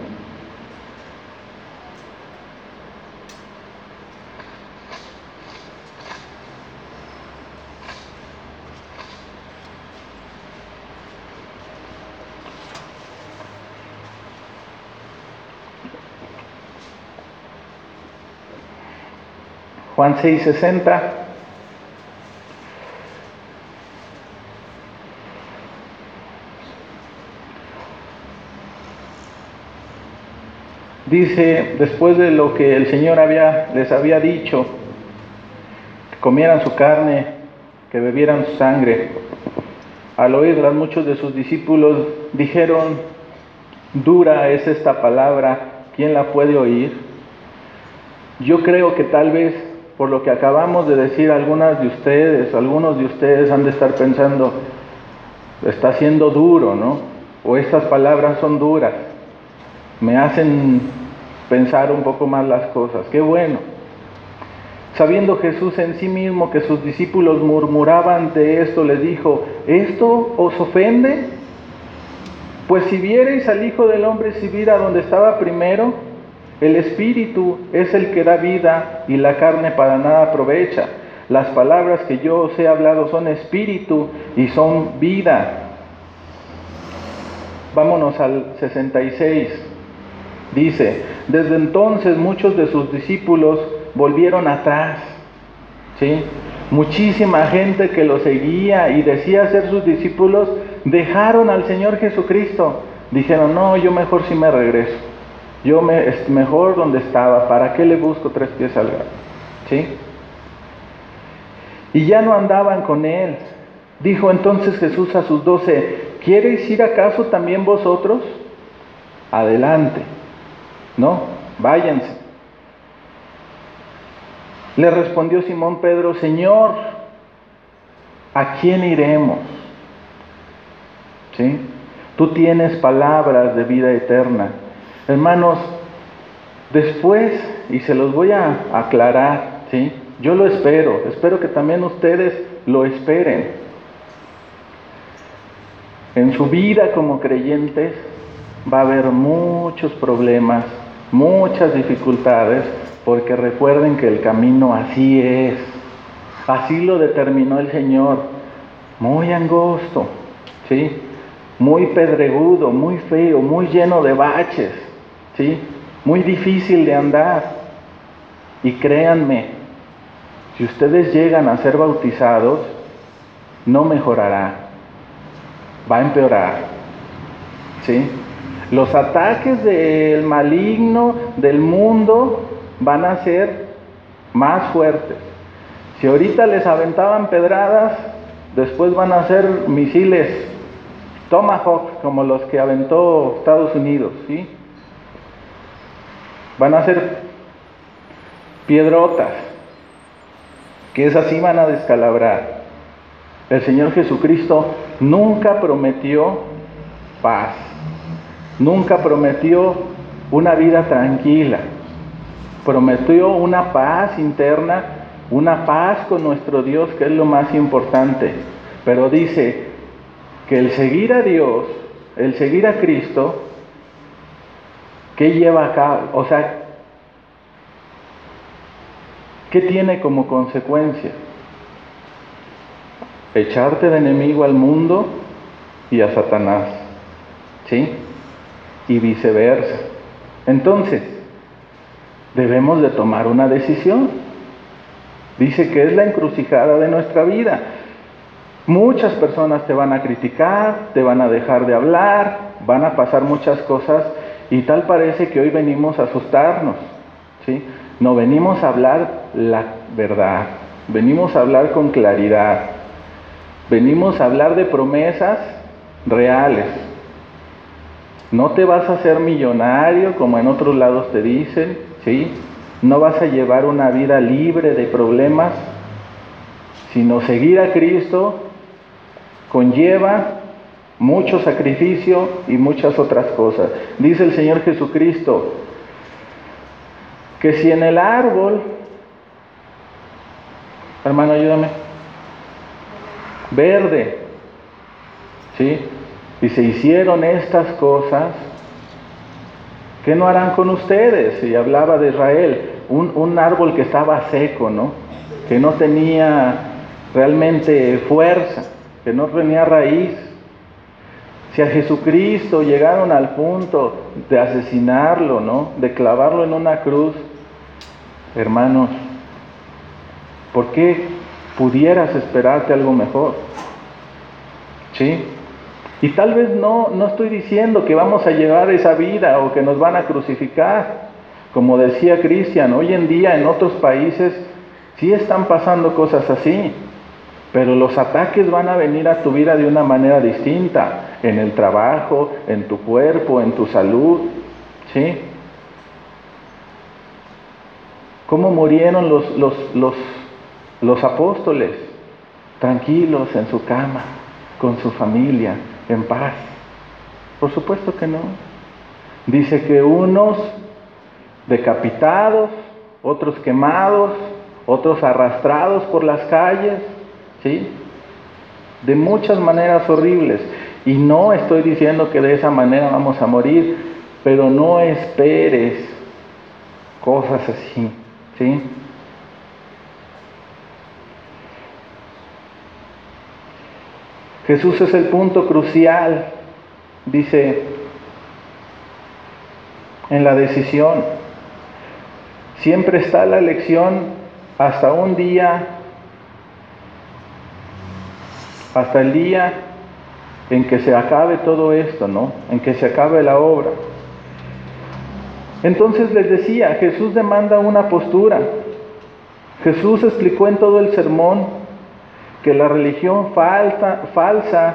S1: Juan seis sesenta. Dice, después de lo que el Señor había, les había dicho, que comieran su carne, que bebieran su sangre, al oírlas muchos de sus discípulos dijeron: dura es esta palabra, ¿quién la puede oír? Yo creo que tal vez por lo que acabamos de decir, algunas de ustedes, algunos de ustedes han de estar pensando: está siendo duro, ¿no? O estas palabras son duras, me hacen pensar un poco más las cosas. ¡Qué bueno! Sabiendo Jesús en sí mismo que sus discípulos murmuraban de esto, les dijo: ¿esto os ofende? Pues si viereis al Hijo del Hombre subir a donde estaba primero, el Espíritu es el que da vida y la carne para nada aprovecha. Las palabras que yo os he hablado son espíritu y son vida. Vámonos al sesenta y seis. Dice: desde entonces muchos de sus discípulos volvieron atrás, ¿sí? Muchísima gente que lo seguía y decía ser sus discípulos, dejaron al Señor Jesucristo. Dijeron: no, yo mejor sí me regreso. Yo me, es mejor donde estaba, ¿para qué le busco tres pies al gato? ¿Sí? Y ya no andaban con él, Dijo entonces Jesús a sus doce: ¿quiereis ir acaso también vosotros? Adelante, ¿no? Váyanse. Le respondió Simón Pedro: Señor, ¿a quién iremos? ¿Sí? Tú tienes palabras de vida eterna. Hermanos, después, y se los voy a aclarar, ¿sí? Yo lo espero, espero que también ustedes lo esperen. En su vida como creyentes va a haber muchos problemas, muchas dificultades, porque recuerden que el camino así es. Así lo determinó el Señor. Muy angosto, ¿sí? Muy pedregudo, muy feo, muy lleno de baches, ¿sí? Muy difícil de andar. Y créanme, si ustedes llegan a ser bautizados, no mejorará. Va a empeorar, ¿sí? Los ataques del maligno, del mundo, van a ser más fuertes. Si ahorita les aventaban pedradas, después van a ser misiles Tomahawk, como los que aventó Estados Unidos, ¿sí? Van a ser piedrotas, que esas sí van a descalabrar. El Señor Jesucristo nunca prometió paz, nunca prometió una vida tranquila, prometió una paz interna, una paz con nuestro Dios, que es lo más importante. Pero dice que el seguir a Dios, el seguir a Cristo, ¿qué lleva a cabo? O sea, ¿qué tiene como consecuencia? Echarte de enemigo al mundo y a Satanás, ¿sí? Y viceversa. Entonces, debemos de tomar una decisión. Dice que es la encrucijada de nuestra vida. Muchas personas te van a criticar, te van a dejar de hablar, van a pasar muchas cosas, y tal parece que hoy venimos a asustarnos, ¿sí? No, venimos a hablar la verdad, venimos a hablar con claridad. Venimos a hablar de promesas reales. No te vas a hacer millonario como en otros lados te dicen, ¿sí? No vas a llevar una vida libre de problemas, sino seguir a Cristo conlleva mucho sacrificio y muchas otras cosas. Dice el Señor Jesucristo que si en el árbol, hermano, ayúdame, verde, ¿sí? Y se hicieron estas cosas, ¿qué no harán con ustedes? Y hablaba de Israel, un, un árbol que estaba seco, ¿no? Que no tenía realmente fuerza, que no tenía raíz. Si a Jesucristo llegaron al punto de asesinarlo, ¿no? De clavarlo en una cruz, hermanos, ¿por qué pudieras esperarte algo mejor? ¿Sí? Y tal vez no, no estoy diciendo que vamos a llevar esa vida o que nos van a crucificar. Como decía Cristian, hoy en día en otros países sí están pasando cosas así, pero los ataques van a venir a tu vida de una manera distinta, en el trabajo, en tu cuerpo, en tu salud, ¿sí? ¿Cómo murieron los, los, los, los apóstoles? Tranquilos en su cama, con su familia, en paz. Por supuesto que no. Dice que unos decapitados, otros quemados, otros arrastrados por las calles, ¿sí? De muchas maneras horribles. Y no estoy diciendo que de esa manera vamos a morir, pero no esperes cosas así, ¿sí? Jesús es el punto crucial, dice, en la decisión. Siempre está la elección hasta un día, hasta el día en que se acabe todo esto, ¿no? En que se acabe la obra. Entonces les decía, Jesús demanda una postura. Jesús explicó en todo el sermón que la religión falsa, falsa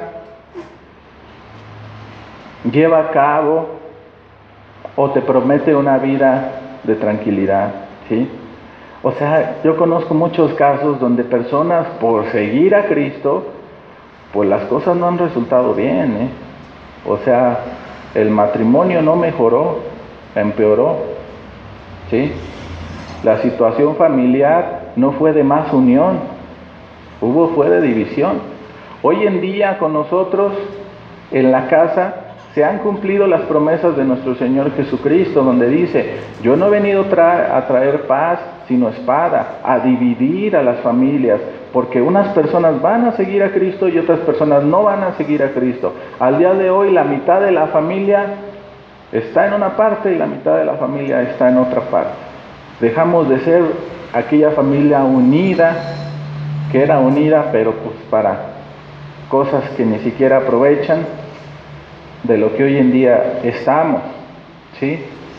S1: lleva a cabo o te promete una vida de tranquilidad, ¿sí? O sea, yo conozco muchos casos donde personas por seguir a Cristo, pues las cosas no han resultado bien, ¿eh? O sea, el matrimonio no mejoró, empeoró, ¿sí? La situación familiar no fue de más unión, hubo fue de división. Hoy en día con nosotros en la casa se han cumplido las promesas de nuestro Señor Jesucristo, donde dice: yo no he venido tra- a traer paz, sino espada, a dividir a las familias, porque unas personas van a seguir a Cristo y otras personas no van a seguir a Cristo. Al día de hoy la mitad de la familia está en una parte y la mitad de la familia está en otra parte. Dejamos de ser aquella familia unida, que era unida, pero pues para cosas que ni siquiera aprovechan de lo que hoy en día estamos, ¿sí?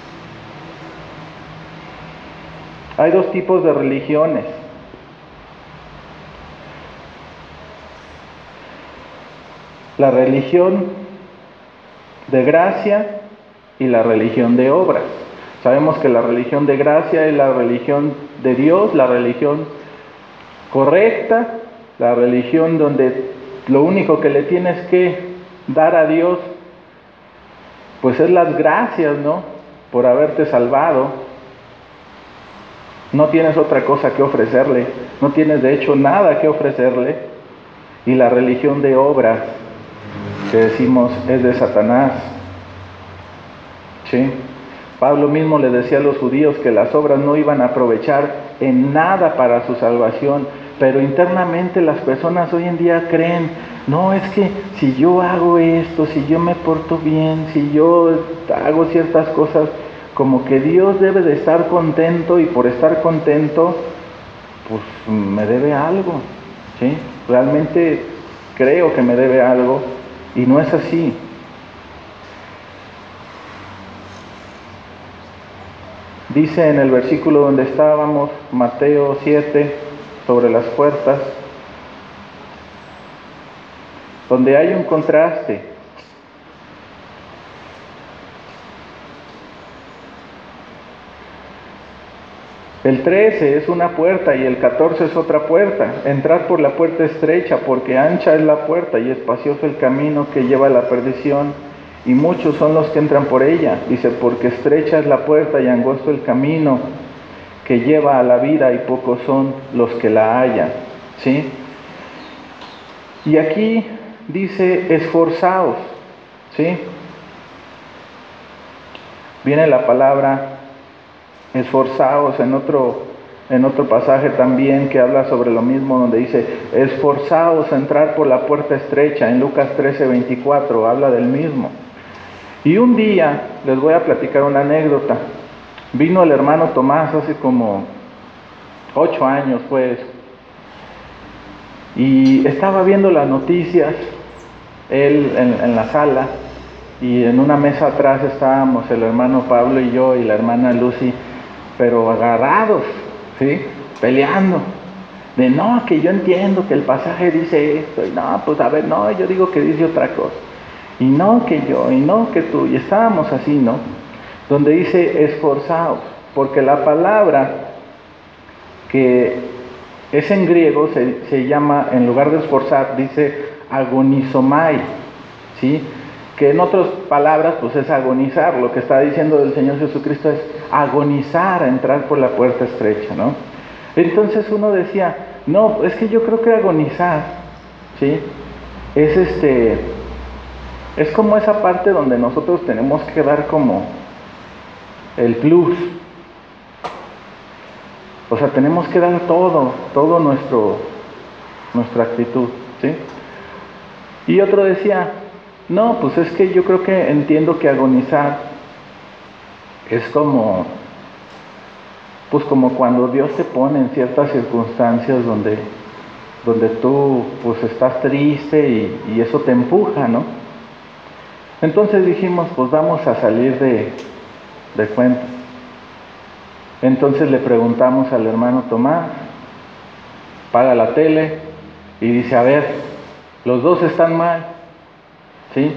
S1: Hay dos tipos de religiones. La religión de gracia y la religión de obras. Sabemos que la religión de gracia es la religión de Dios, la religión correcta, la religión donde lo único que le tienes que dar a Dios pues es las gracias, ¿no? Por haberte salvado. No tienes otra cosa que ofrecerle, no tienes de hecho nada que ofrecerle. Y la religión de obras, que decimos es de Satanás, ¿sí? Pablo mismo le decía a los judíos que las obras no iban a aprovechar en nada para su salvación, pero internamente las personas hoy en día creen: no, es que si yo hago esto, si yo me porto bien, si yo hago ciertas cosas, como que Dios debe de estar contento, y por estar contento, pues me debe algo, ¿sí? Realmente creo que me debe algo, y no es así. Dice en el versículo donde estábamos, Mateo siete, sobre las puertas, donde hay un contraste. El trece es una puerta y el catorce es otra puerta. Entrad por la puerta estrecha, porque ancha es la puerta y espacioso el camino que lleva a la perdición, y muchos son los que entran por ella. Dice: porque estrecha es la puerta y angosto el camino que lleva a la vida, y pocos son los que la hallan, ¿sí? Y aquí dice: esforzaos, ¿sí? Viene la palabra esforzaos en otro, en otro pasaje también que habla sobre lo mismo, donde dice: esforzaos a entrar por la puerta estrecha. En Lucas trece veinticuatro habla del mismo. Y un día les voy a platicar una anécdota. Vino el hermano Tomás hace como ocho años, pues, y estaba viendo las noticias, él en, en la sala, y en una mesa atrás estábamos el hermano Pablo y yo y la hermana Lucy, pero agarrados, ¿sí? Peleando, de no, que yo entiendo que el pasaje dice esto, y no, pues a ver, no, yo digo que dice otra cosa, y no que yo, y no que tú, y estábamos así, ¿no? Donde dice esforzaos, porque la palabra que es en griego se, se llama, en lugar de esforzar, dice agonizomai, ¿sí? Que en otras palabras pues es agonizar. Lo que está diciendo del Señor Jesucristo es agonizar a entrar por la puerta estrecha, ¿no? Entonces uno decía: no, es que yo creo que agonizar, ¿sí? Es este, es como esa parte donde nosotros tenemos que dar como el plus. O sea, tenemos que dar todo, todo nuestro, nuestra actitud, ¿sí? Y otro decía: no, pues es que yo creo que entiendo que agonizar es como, pues como cuando Dios te pone en ciertas circunstancias donde, donde tú pues estás triste y, y eso te empuja, ¿no? Entonces dijimos: pues vamos a salir de, de cuenta. Entonces le preguntamos al hermano Tomás: paga la tele, y dice, a ver, los dos están mal, ¿sí?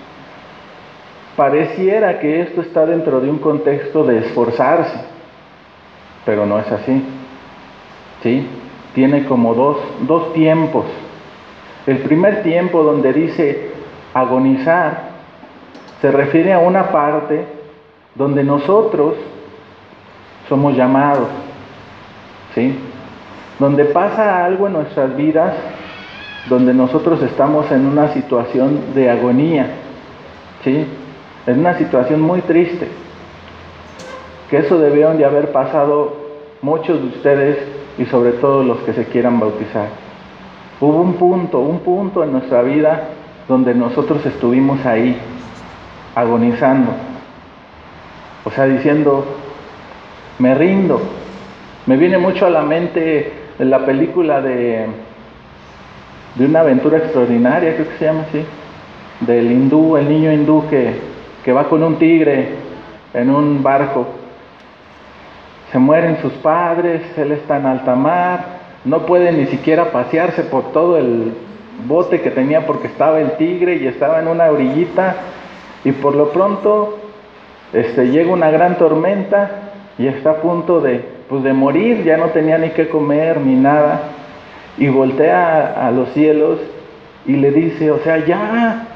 S1: Pareciera que esto está dentro de un contexto de esforzarse, pero no es así, ¿sí? Tiene como dos, dos tiempos. El primer tiempo, donde dice agonizar, se refiere a una parte donde nosotros somos llamados, ¿sí? Donde pasa algo en nuestras vidas, donde nosotros estamos en una situación de agonía, ¿sí? En una situación muy triste, que eso debieron de haber pasado muchos de ustedes y sobre todo los que se quieran bautizar. Hubo un punto, un punto en nuestra vida donde nosotros estuvimos ahí, agonizando, o sea, diciendo, me rindo. Me viene mucho a la mente la película de, de una aventura extraordinaria, creo que se llama así, del hindú, el niño hindú que, que va con un tigre en un barco. Se mueren sus padres, él está en alta mar, no puede ni siquiera pasearse por todo el bote que tenía porque estaba el tigre y estaba en una orillita, y por lo pronto este, llega una gran tormenta y está a punto de, pues, de morir, ya no tenía ni qué comer ni nada, y voltea a, a los cielos y le dice, o sea, ya,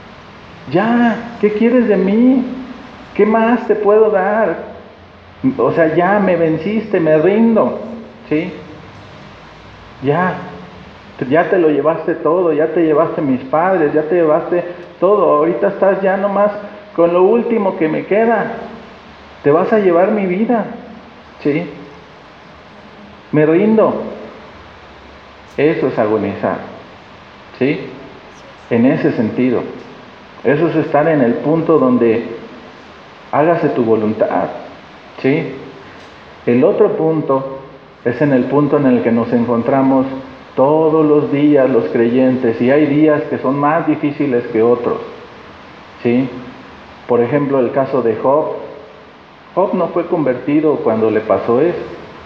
S1: ya, ¿qué quieres de mí? ¿Qué más te puedo dar? O sea, ya me venciste, me rindo, ¿sí? Ya, ya te lo llevaste todo, ya te llevaste mis padres, ya te llevaste todo, ahorita estás ya nomás con lo último que me queda, te vas a llevar mi vida, ¿sí? Me rindo. Eso es agonizar, ¿sí? En ese sentido, eso es estar en el punto donde hágase tu voluntad, ¿sí? El otro punto es en el punto en el que nos encontramos todos los días los creyentes, y hay días que son más difíciles que otros, ¿sí? Por ejemplo, el caso de Job. Job no fue convertido cuando le pasó eso.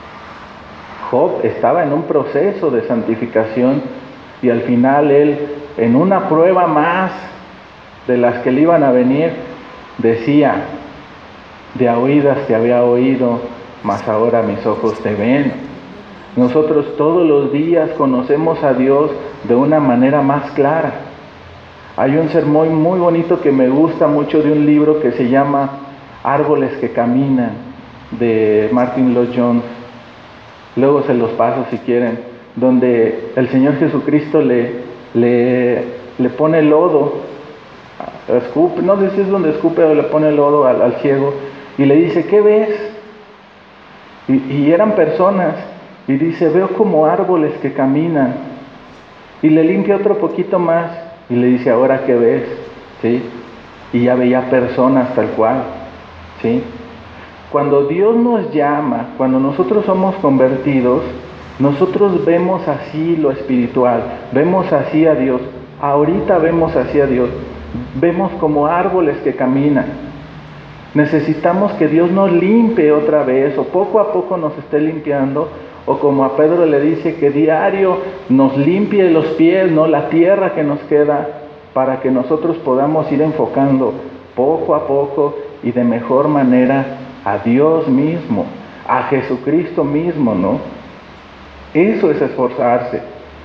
S1: Job estaba en un proceso de santificación, y al final él, en una prueba más de las que le iban a venir, decía, de a oídas te había oído, mas ahora mis ojos te ven. Nosotros todos los días conocemos a Dios de una manera más clara. Hay un sermón muy bonito que me gusta mucho de un libro que se llama Árboles que Caminan, de Martin Lloyd-Jones. Luego se los paso si quieren, donde el Señor Jesucristo le, le, le pone lodo, escupe, no sé si es donde escupe o le pone lodo al, al ciego, y le dice, ¿qué ves? Y, y eran personas, y dice, veo como árboles que caminan, y le limpia otro poquito más, y le dice, ¿ahora qué ves? ¿Sí? Y ya veía personas tal cual, ¿sí? Cuando Dios nos llama, cuando nosotros somos convertidos, nosotros vemos así lo espiritual, vemos así a Dios, ahorita vemos así a Dios, vemos como árboles que caminan. Necesitamos que Dios nos limpie otra vez, o poco a poco nos esté limpiando, o como a Pedro le dice, que diario nos limpie los pies, no la tierra que nos queda, para que nosotros podamos ir enfocando poco a poco y de mejor manera a Dios mismo, a Jesucristo mismo, ¿no? Eso es esforzarse.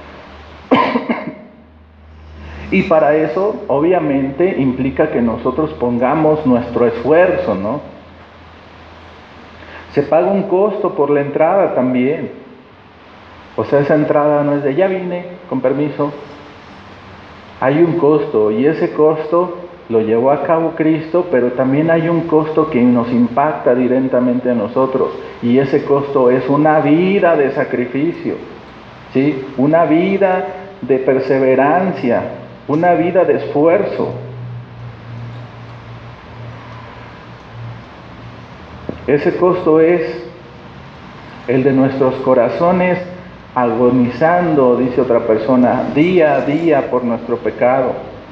S1: Y para eso, obviamente, implica que nosotros pongamos nuestro esfuerzo, ¿no? Se paga un costo por la entrada también. O sea, esa entrada no es de ya vine, con permiso. Hay un costo, y ese costo lo llevó a cabo Cristo, pero también hay un costo que nos impacta directamente a nosotros, y ese costo es una vida de sacrificio, ¿sí? Una vida de perseverancia, una vida de esfuerzo. Ese costo es el de nuestros corazones agonizando, dice otra persona, día a día por nuestro pecado.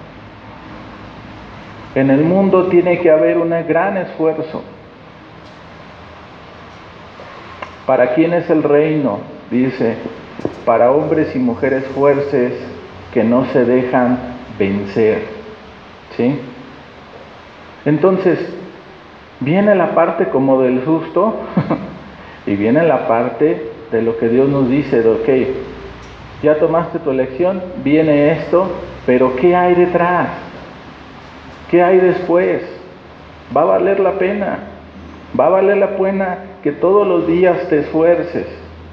S1: En el mundo tiene que haber un gran esfuerzo. ¿Para quién es el reino? Dice, para hombres y mujeres fuertes que no se dejan vencer. ¿Sí? Entonces, viene la parte como del susto y viene la parte de lo que Dios nos dice, de ok, ya tomaste tu elección, viene esto, pero ¿qué hay detrás? ¿Qué hay después? ¿Va a valer la pena? ¿Va a valer la pena que todos los días te esfuerces?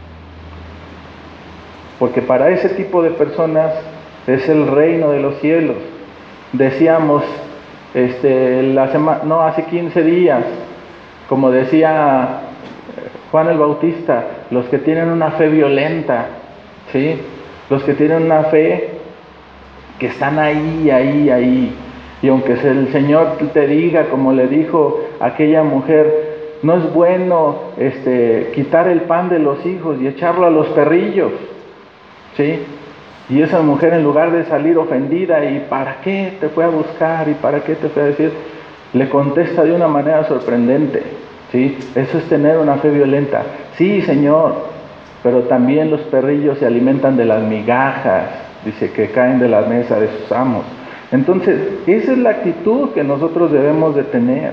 S1: Porque para ese tipo de personas es el reino de los cielos. Decíamos, este, la semana, no, hace quince días, como decía Juan el Bautista, los que tienen una fe violenta, ¿sí? Los que tienen una fe que están ahí, ahí, ahí. Y aunque el Señor te diga, como le dijo aquella mujer, no es bueno este, quitar el pan de los hijos y echarlo a los perrillos, ¿sí? Y esa mujer, en lugar de salir ofendida, ¿y para qué te fue a buscar? ¿Y para qué te fue a decir? Le contesta de una manera sorprendente, ¿sí? Eso es tener una fe violenta. Sí, Señor, pero también los perrillos se alimentan de las migajas, dice, que caen de la mesa de sus amos. Entonces, esa es la actitud que nosotros debemos de tener.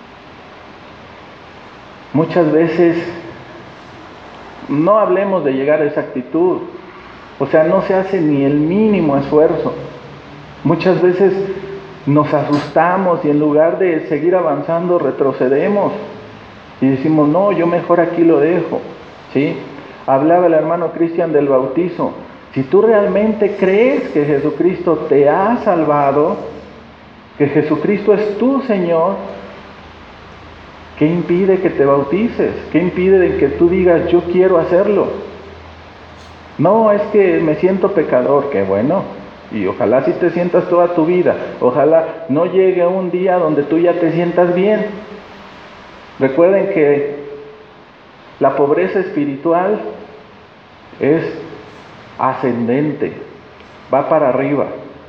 S1: Muchas veces, no hablemos de llegar a esa actitud, o sea, no se hace ni el mínimo esfuerzo. Muchas veces nos asustamos y en lugar de seguir avanzando, retrocedemos y decimos, no, yo mejor aquí lo dejo, ¿sí? Hablaba el hermano Cristian del bautizo. Si tú realmente crees que Jesucristo te ha salvado, que Jesucristo es tu Señor, ¿qué impide que te bautices? ¿Qué impide que tú digas, yo quiero hacerlo? No, es que me siento pecador, qué bueno, y ojalá si te sientas toda tu vida, ojalá no llegue un día donde tú ya te sientas bien. Recuerden que la pobreza espiritual es ascendente, va para arriba.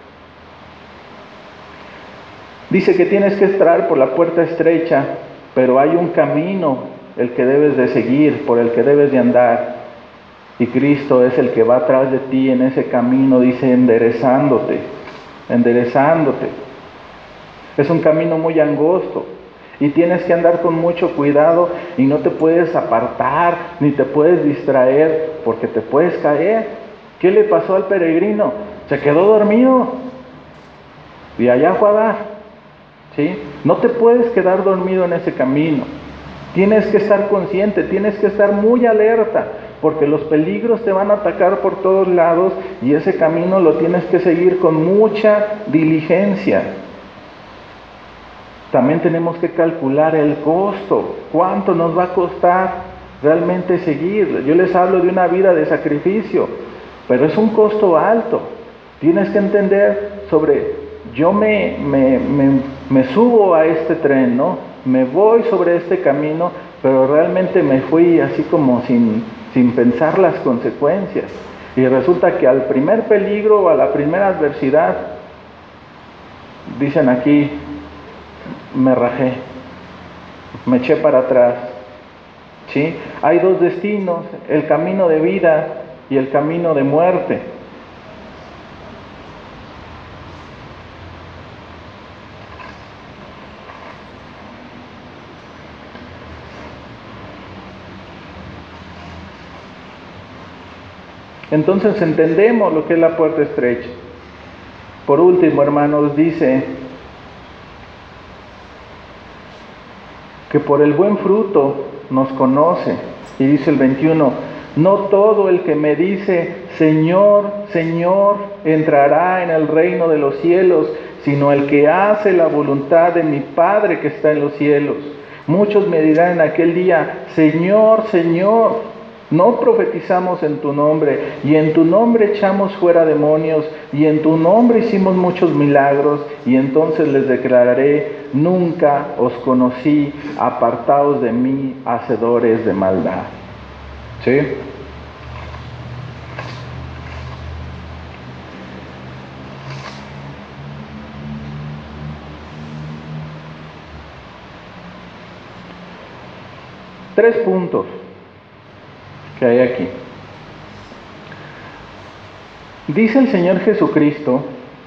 S1: Dice que tienes que entrar por la puerta estrecha, pero hay un camino el que debes de seguir, por el que debes de andar. Y Cristo es el que va atrás de ti en ese camino, dice, enderezándote, enderezándote. Es un camino muy angosto y tienes que andar con mucho cuidado y no te puedes apartar, ni te puedes distraer, porque te puedes caer. ¿Qué le pasó al peregrino? Se quedó dormido y allá fue a dar, ¿sí? No te puedes quedar dormido en ese camino. Tienes que estar consciente, tienes que estar muy alerta, porque los peligros te van a atacar por todos lados y ese camino lo tienes que seguir con mucha diligencia. También tenemos que calcular el costo, cuánto nos va a costar realmente seguir. Yo les hablo de una vida de sacrificio, pero es un costo alto. Tienes que entender sobre, yo me, me, me, me subo a este tren, ¿no? Me voy sobre este camino, pero realmente me fui así como sin, sin pensar las consecuencias. Y resulta que al primer peligro o a la primera adversidad, dicen aquí, me rajé, me eché para atrás, ¿sí? Hay dos destinos, el camino de vida y el camino de muerte. Entonces entendemos lo que es la puerta estrecha. Por último, hermanos, dice que por el buen fruto nos conoce. Y dice el veintiuno, no todo el que me dice, Señor, Señor, entrará en el reino de los cielos, sino el que hace la voluntad de mi Padre que está en los cielos. Muchos me dirán en aquel día, Señor, Señor, no profetizamos en tu nombre, y en tu nombre echamos fuera demonios, y en tu nombre hicimos muchos milagros, y entonces les declararé, nunca os conocí, apartaos de mí, hacedores de maldad. ¿Sí? Tres puntos que hay aquí. Dice el Señor Jesucristo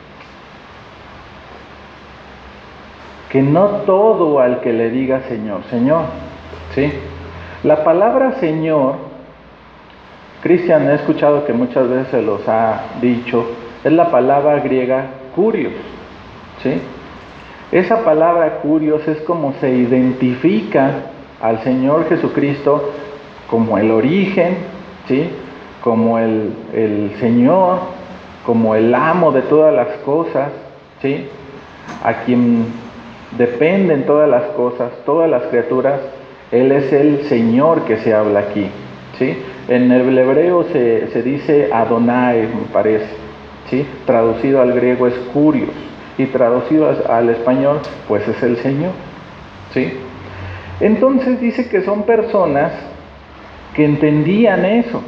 S1: que no todo al que le diga Señor, Señor, ¿sí? La palabra Señor, Cristian, he escuchado que muchas veces se los ha dicho, es la palabra griega kurios, ¿sí? Esa palabra kurios es como se identifica al Señor Jesucristo como el origen, ¿sí? Como el, el Señor, como el amo de todas las cosas, ¿sí? A quien dependen todas las cosas, todas las criaturas. Él es el Señor que se habla aquí, ¿sí? En el hebreo se, se dice Adonai, me parece, ¿sí? Traducido al griego es kurios, y traducido al español, pues es el Señor, ¿sí? Entonces dice que son personas que entendían eso.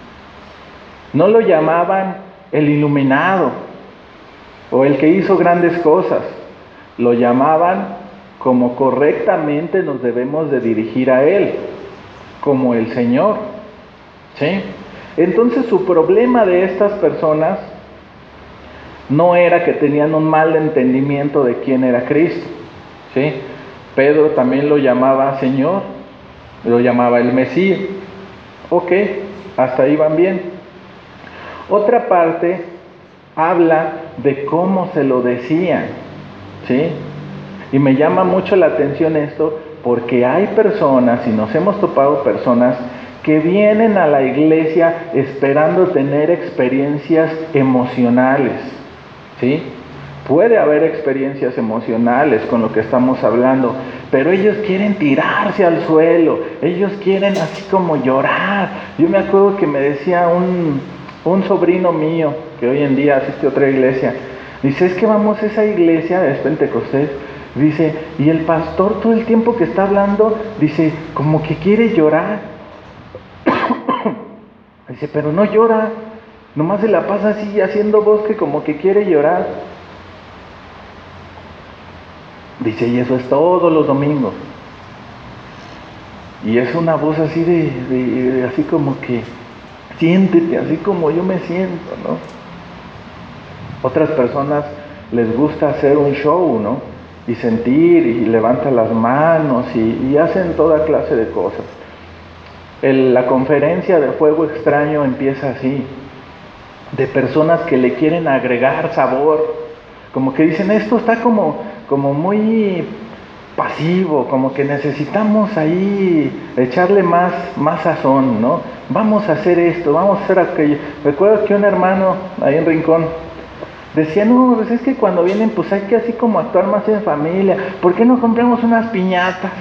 S1: No lo llamaban el iluminado o el que hizo grandes cosas. Lo llamaban como correctamente nos debemos de dirigir a Él, como el Señor, ¿sí? Entonces su problema de estas personas no era que tenían un mal entendimiento de quién era Cristo, ¿sí? Pedro también lo llamaba Señor, lo llamaba el Mesías. Ok, hasta ahí van bien. Otra parte habla de cómo se lo decían, ¿sí? Y me llama mucho la atención esto porque hay personas, y nos hemos topado personas, que vienen a la iglesia esperando tener experiencias emocionales, ¿sí? Puede haber experiencias emocionales con lo que estamos hablando, pero ellos quieren tirarse al suelo, ellos quieren así como llorar. Yo me acuerdo que me decía un, un sobrino mío, que hoy en día asiste a otra iglesia, dice, es que vamos a esa iglesia, es Pentecostés, dice, y el pastor todo el tiempo que está hablando, dice, como que quiere llorar. Dice, pero no llora, nomás se la pasa así haciendo voz que como que quiere llorar. Dice, y eso es todos los domingos. Y es una voz así de, de, de así como que, siéntete, así como yo me siento, ¿no? Otras personas les gusta hacer un show, ¿no? Y sentir, y levantan las manos, y, y hacen toda clase de cosas. El, la conferencia de Fuego Extraño empieza así, de personas que le quieren agregar sabor, como que dicen, esto está como, como muy pasivo, como que necesitamos ahí echarle más, más sazón, ¿no? Vamos a hacer esto, vamos a hacer aquello. Recuerdo que un hermano ahí en Rincón decía, no, pues es que cuando vienen pues hay que así como actuar más en familia, ¿por qué no compramos unas piñatas?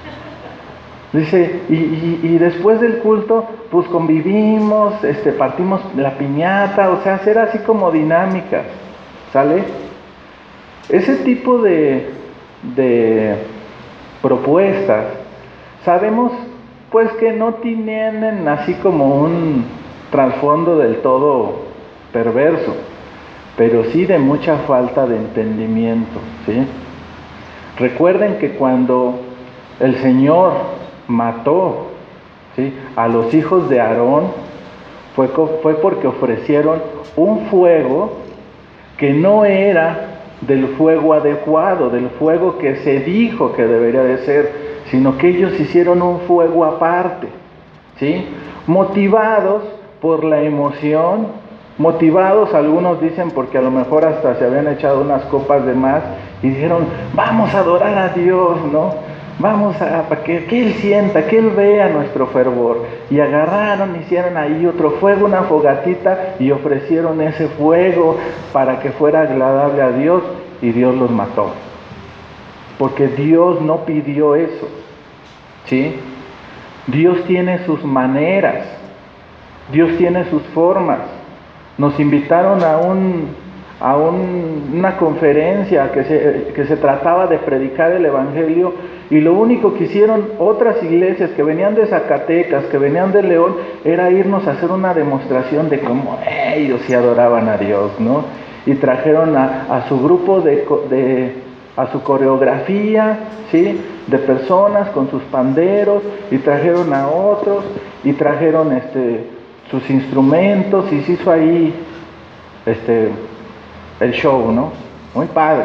S1: Dice, y, y, y después del culto, pues convivimos, este, partimos la piñata, o sea, hacer así como dinámicas, ¿sale? Ese tipo de, de propuestas, sabemos pues que no tienen así como un trasfondo del todo perverso, pero sí de mucha falta de entendimiento, ¿sí? Recuerden que cuando el Señor mató, ¿sí?, a los hijos de Aarón, fue, fue porque ofrecieron un fuego que no era del fuego adecuado, del fuego que se dijo que debería de ser, sino que ellos hicieron un fuego aparte, ¿sí? Motivados por la emoción, motivados, algunos dicen porque a lo mejor hasta se habían echado unas copas de más y dijeron, vamos a adorar a Dios, ¿no? Vamos a, para que, que Él sienta, que Él vea nuestro fervor. Y agarraron, hicieron ahí otro fuego, una fogatita, y ofrecieron ese fuego para que fuera agradable a Dios, y Dios los mató. Porque Dios no pidió eso, ¿sí? Dios tiene sus maneras, Dios tiene sus formas. Nos invitaron a un... a un, una conferencia que se, que se trataba de predicar el Evangelio, y lo único que hicieron otras iglesias que venían de Zacatecas, que venían de León, era irnos a hacer una demostración de cómo ellos sí adoraban a Dios, ¿no? Y trajeron a, a su grupo de, de a su coreografía, ¿sí?, de personas con sus panderos, y trajeron a otros, y trajeron este sus instrumentos, y se hizo ahí este, el show, ¿no? Muy padre.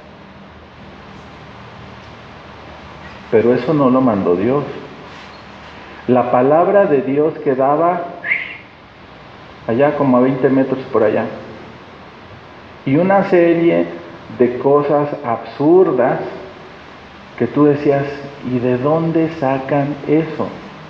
S1: Pero eso no lo mandó Dios. La palabra de Dios quedaba allá como a veinte metros por allá. Y una serie de cosas absurdas que tú decías, ¿y de dónde sacan eso?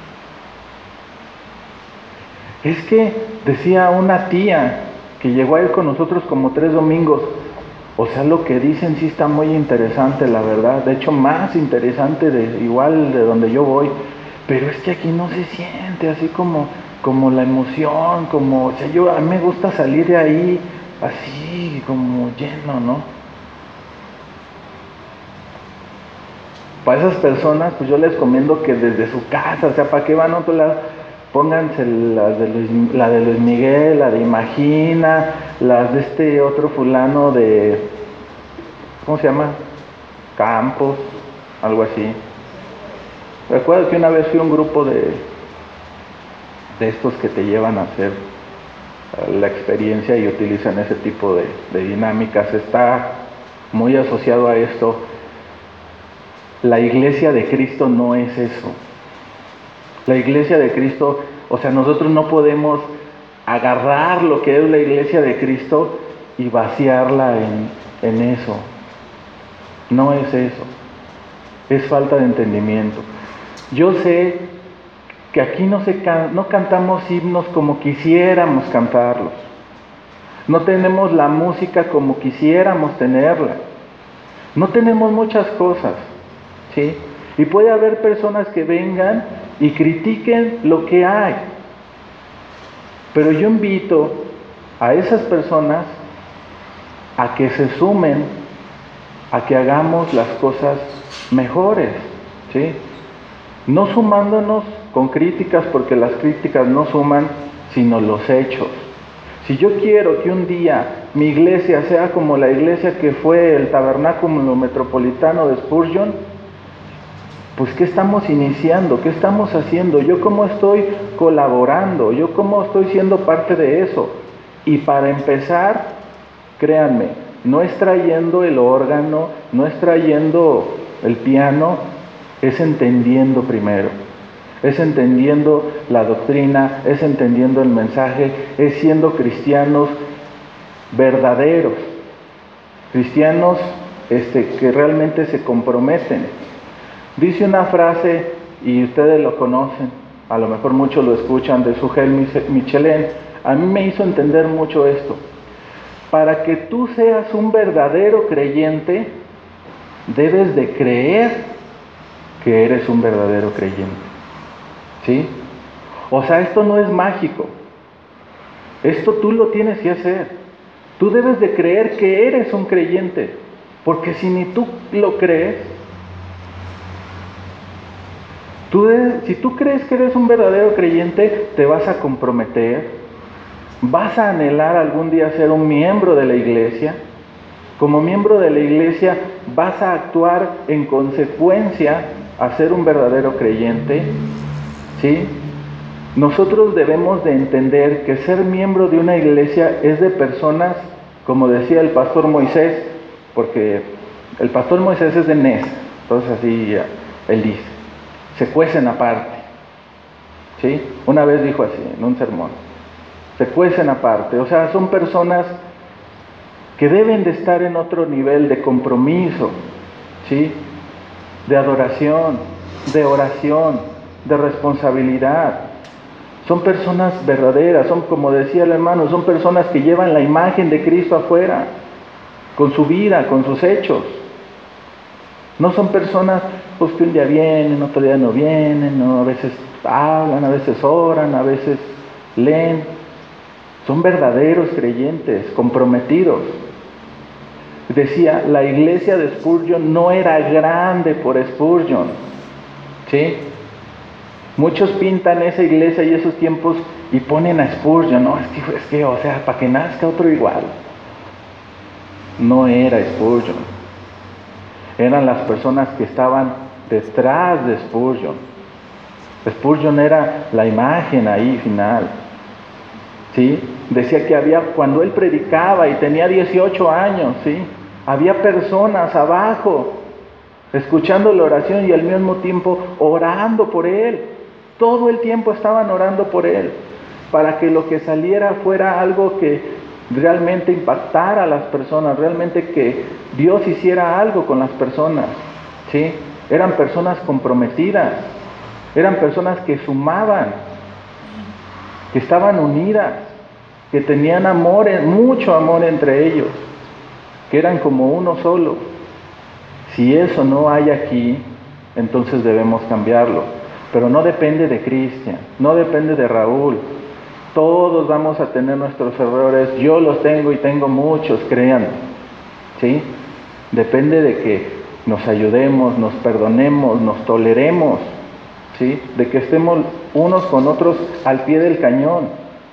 S1: Es que decía una tía que llegó a ir con nosotros como tres domingos, o sea, lo que dicen sí está muy interesante, la verdad, de hecho más interesante de igual de donde yo voy, pero es que aquí no se siente así como, como la emoción, como, o sea, yo a mí me gusta salir de ahí así como lleno, ¿no? Para esas personas, pues yo les recomiendo que desde su casa, o sea, ¿para qué van a otro lado? Pónganse las de Luis, la de Luis Miguel, la de Imagina, las de este otro fulano de, ¿cómo se llama? Campos, algo así. Recuerdo que una vez fui a un grupo de, de estos que te llevan a hacer la experiencia y utilizan ese tipo de, de dinámicas. Está muy asociado a esto. La iglesia de Cristo no es eso. La iglesia de Cristo, o sea, nosotros no podemos agarrar lo que es la iglesia de Cristo y vaciarla en, en eso. No es eso. Es falta de entendimiento. Yo sé que aquí no, se can, no cantamos himnos como quisiéramos cantarlos. No tenemos la música como quisiéramos tenerla. No tenemos muchas cosas, ¿sí? Y puede haber personas que vengan y critiquen lo que hay. Pero yo invito a esas personas a que se sumen, a que hagamos las cosas mejores, ¿sí? No sumándonos con críticas, porque las críticas no suman, sino los hechos. Si yo quiero que un día mi iglesia sea como la iglesia que fue el Tabernáculo Metropolitano de Spurgeon, pues ¿qué estamos iniciando? ¿Qué estamos haciendo? ¿Yo cómo estoy colaborando? ¿Yo cómo estoy siendo parte de eso? Y para empezar, créanme, no es trayendo el órgano, no es trayendo el piano, es entendiendo primero. Es entendiendo la doctrina, es entendiendo el mensaje, es siendo cristianos verdaderos, cristianos este, que realmente se comprometen. Dice una frase, y ustedes lo conocen, a lo mejor muchos lo escuchan, de Sujel Michelén. A mí me hizo entender mucho esto. Para que tú seas un verdadero creyente, debes de creer que eres un verdadero creyente. ¿Sí? O sea, esto no es mágico. Esto tú lo tienes que hacer. Tú debes de creer que eres un creyente, porque si ni tú lo crees, tú debes, si tú crees que eres un verdadero creyente, te vas a comprometer, vas a anhelar algún día ser un miembro de la iglesia. Como miembro de la iglesia vas a actuar en consecuencia a ser un verdadero creyente, ¿sí? Nosotros debemos de entender que ser miembro de una iglesia es de personas, como decía el pastor Moisés, porque el pastor Moisés es de Nes, entonces así él dice, se cuecen aparte, ¿sí? Una vez dijo así, en un sermón, se cuecen aparte, o sea, son personas que deben de estar en otro nivel de compromiso, ¿sí? De adoración, de oración, de responsabilidad. Son personas verdaderas, son, como decía el hermano, son personas que llevan la imagen de Cristo afuera, con su vida, con sus hechos. No son personas pues, que un día vienen, otro día no vienen, ¿no? A veces hablan, a veces oran, a veces leen. Son verdaderos creyentes, comprometidos. Decía, la iglesia de Spurgeon no era grande por Spurgeon, ¿sí? Muchos pintan esa iglesia y esos tiempos y ponen a Spurgeon, no, es que, es que o sea, para que nazca otro igual. No era Spurgeon. Eran las personas que estaban detrás de Spurgeon. Spurgeon era la imagen ahí final. ¿sí? Decía que había, cuando él predicaba y tenía dieciocho años, ¿sí? Había personas abajo escuchando la oración y al mismo tiempo orando por él. Todo el tiempo estaban orando por él, para que lo que saliera fuera algo que realmente impactara a las personas, realmente que Dios hiciera algo con las personas, ¿sí? Eran personas comprometidas, eran personas que sumaban, que estaban unidas, que tenían amor, mucho amor entre ellos, que eran como uno solo. Si eso no hay aquí, entonces debemos cambiarlo. Pero no depende de Cristian, no depende de Raúl. Todos vamos a tener nuestros errores. Yo los tengo y tengo muchos, créanme, ¿sí? Depende de que nos ayudemos, nos perdonemos, nos toleremos, ¿sí? De que estemos unos con otros al pie del cañón.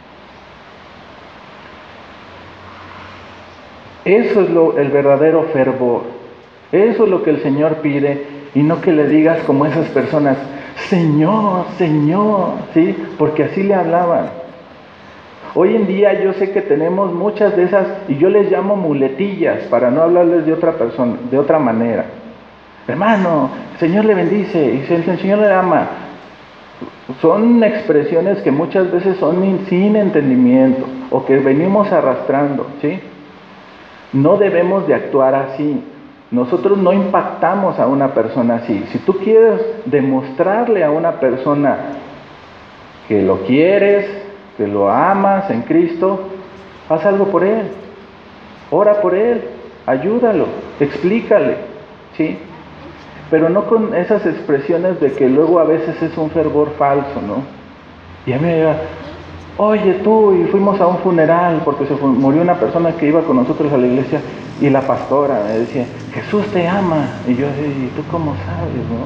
S1: Eso es lo, el verdadero fervor. Eso es lo que el Señor pide, y no que le digas como esas personas, Señor, Señor, ¿sí? Porque así le hablaban. Hoy en día yo sé que tenemos muchas de esas, y yo les llamo muletillas, para no hablarles de otra persona, de otra manera. Hermano, el Señor le bendice, y el Señor le ama. Son expresiones que muchas veces son sin entendimiento, o que venimos arrastrando, ¿sí? No debemos de actuar así. Nosotros no impactamos a una persona así. Si tú quieres demostrarle a una persona que lo quieres, que lo amas en Cristo, haz algo por él. Ora por él, ayúdalo, explícale, ¿sí? Pero no con esas expresiones de que luego a veces es un fervor falso, ¿no? Y a mí me diga, oye tú, y fuimos a un funeral porque se murió una persona que iba con nosotros a la iglesia, y la pastora me decía, Jesús te ama. Y yo decía, ¿y tú cómo sabes, no?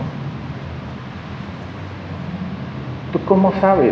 S1: ¿Tú cómo sabes?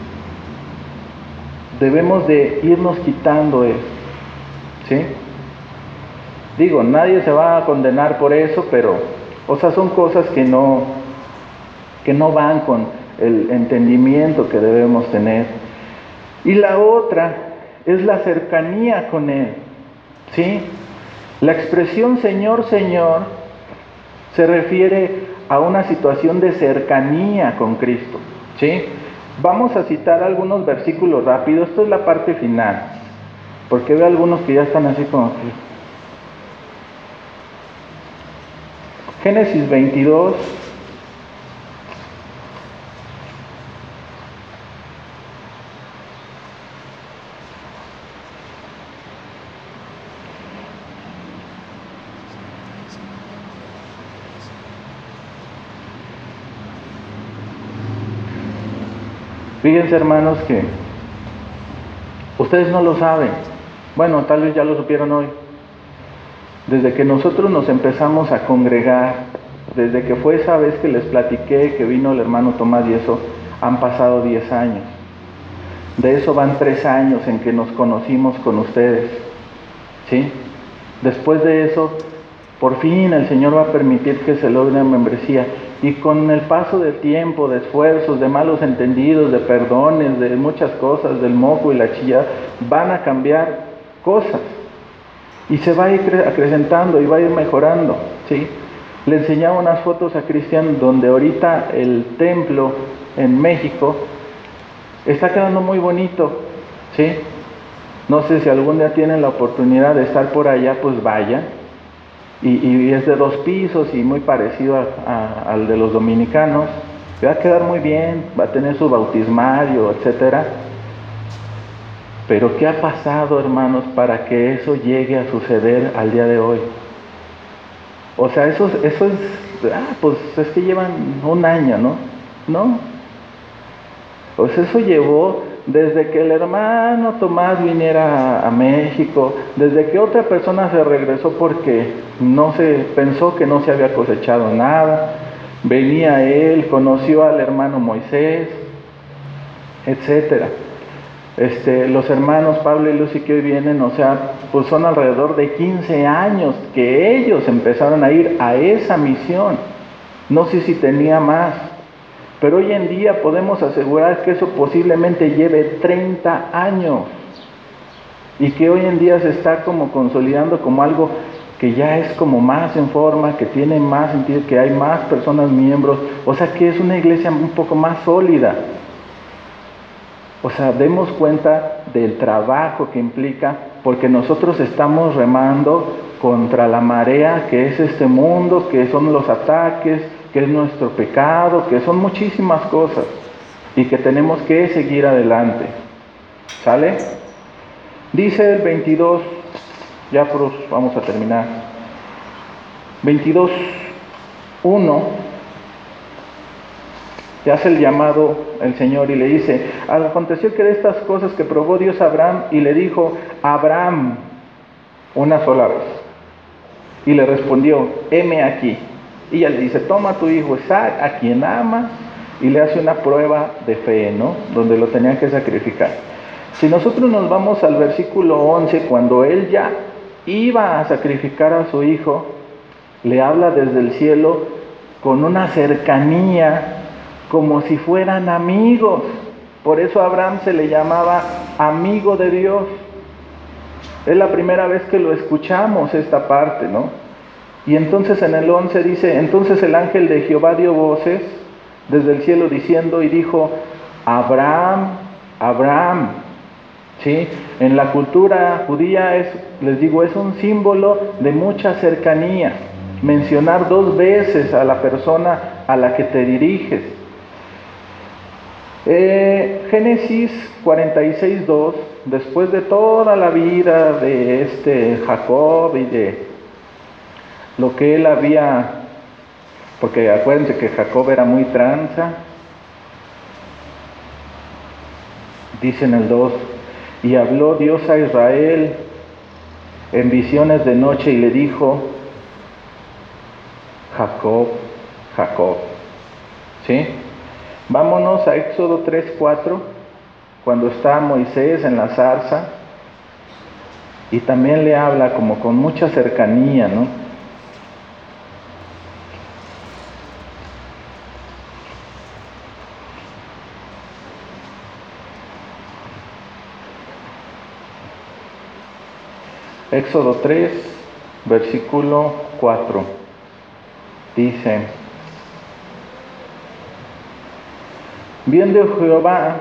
S1: Debemos de irnos quitando eso, ¿sí? Digo, nadie se va a condenar por eso, pero, o sea, son cosas que no, que no van con el entendimiento que debemos tener. Y la otra es la cercanía con Él, ¿sí? La expresión Señor, Señor se refiere a una situación de cercanía con Cristo, ¿sí? Vamos a citar algunos versículos rápidos. Esto es la parte final, porque veo algunos que ya están así como que... Génesis veintidós. Fíjense, hermanos, que ustedes no lo saben. Bueno, tal vez ya lo supieron hoy. Desde que nosotros nos empezamos a congregar, desde que fue esa vez que les platiqué que vino el hermano Tomás y eso, han pasado diez años. De eso van tres años en que nos conocimos con ustedes, ¿sí? Después de eso, por fin el Señor va a permitir que se logre una membresía. Y con el paso del tiempo, de esfuerzos, de malos entendidos, de perdones, de muchas cosas, del moco y la chilla, van a cambiar cosas. Y se va a ir acrecentando y va a ir mejorando, ¿sí? Le enseñaba unas fotos a Cristian donde ahorita el templo en México está quedando muy bonito, ¿sí? No sé si algún día tienen la oportunidad de estar por allá, pues vayan. Y, y es de dos pisos y muy parecido a, a, al de los dominicanos. Va a quedar muy bien, va a tener su bautismario, etcétera. Pero ¿qué ha pasado, hermanos, para que eso llegue a suceder al día de hoy? O sea, eso, eso es, ah, pues es que llevan un año, ¿no? No. Pues eso llevó desde que el hermano Tomás viniera a, a México, desde que otra persona se regresó porque no se pensó que no se había cosechado nada, venía él, conoció al hermano Moisés, etcétera. Este, los hermanos Pablo y Lucy que hoy vienen, o sea, pues son alrededor de quince años que ellos empezaron a ir a esa misión. No sé si tenía más, Pero hoy en día podemos asegurar que eso posiblemente lleve treinta años y que hoy en día se está como consolidando como algo que ya es como más en forma, que tiene más sentido, que hay más personas miembros, o sea que es una iglesia un poco más sólida. O sea, demos cuenta del trabajo que implica, porque nosotros estamos remando contra la marea que es este mundo, que son los ataques, que es nuestro pecado, que son muchísimas cosas y que tenemos que seguir adelante. ¿Sale? Dice el veintidós, ya pues vamos a terminar. veintidós, uno. Y hace el llamado el Señor y le dice: aconteció que de estas cosas que probó Dios a Abraham, y le dijo: Abraham, una sola vez. Y le respondió: heme aquí. Y ella le dice: toma a tu hijo Isaac, a quien amas, y le hace una prueba de fe, ¿no? Donde lo tenían que sacrificar. Si nosotros nos vamos al versículo once, cuando él ya iba a sacrificar a su hijo, le habla desde el cielo con una cercanía, como si fueran amigos. Por eso a Abraham se le llamaba amigo de Dios. Es la primera vez que lo escuchamos esta parte, ¿no? Y entonces en el once dice: entonces el ángel de Jehová dio voces desde el cielo diciendo, y dijo: Abraham, Abraham. ¿Sí? En la cultura judía es, les digo, es un símbolo de mucha cercanía. Mencionar dos veces a la persona a la que te diriges. Eh, Génesis cuarenta y seis, dos, después de toda la vida de este Jacob y de lo que él había, porque acuérdense que Jacob era muy tranza, dice en el dos: y habló Dios a Israel en visiones de noche y le dijo: Jacob, Jacob. ¿Sí? Vámonos a Éxodo tres, cuatro, cuando está Moisés en la zarza, y también le habla como con mucha cercanía, ¿no? Éxodo tres, versículo cuatro, dice: viendo Jehová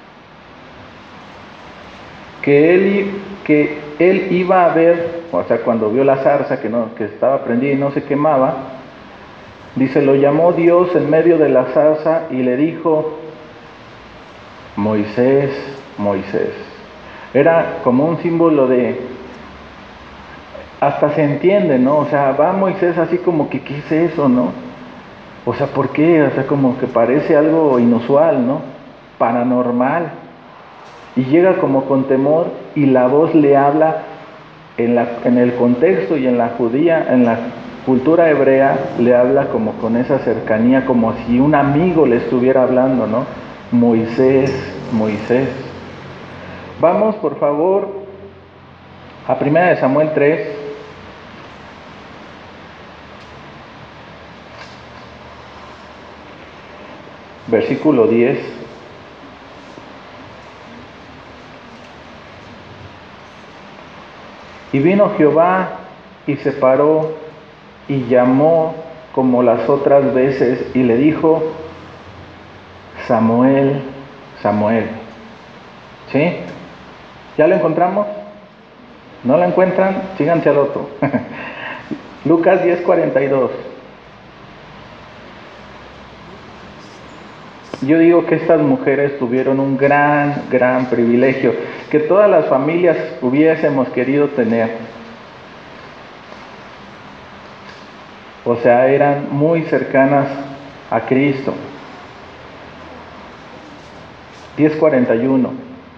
S1: que él, que él iba a ver, o sea, cuando vio la zarza que, no, que estaba prendida y no se quemaba, dice, lo llamó Dios en medio de la zarza y le dijo: Moisés, Moisés. Era como un símbolo de, hasta se entiende, ¿no? O sea, va Moisés así como que, ¿qué es eso, no? O sea, ¿por qué? O sea, como que parece algo inusual, ¿no? Paranormal. Y llega como con temor, y la voz le habla en, la, en el contexto y en la judía, en la cultura hebrea, le habla como con esa cercanía, como si un amigo le estuviera hablando, ¿no? Moisés, Moisés. Vamos, por favor, a primera de Samuel tres. Versículo diez. Y vino Jehová y se paró y llamó como las otras veces y le dijo: Samuel, Samuel. ¿Sí? ¿Ya lo encontramos? ¿No lo encuentran? Síganse al otro. Lucas diez, cuarenta y dos. Yo digo que estas mujeres tuvieron un gran, gran privilegio, que todas las familias hubiésemos querido tener. O sea, eran muy cercanas a Cristo. diez, cuarenta y uno.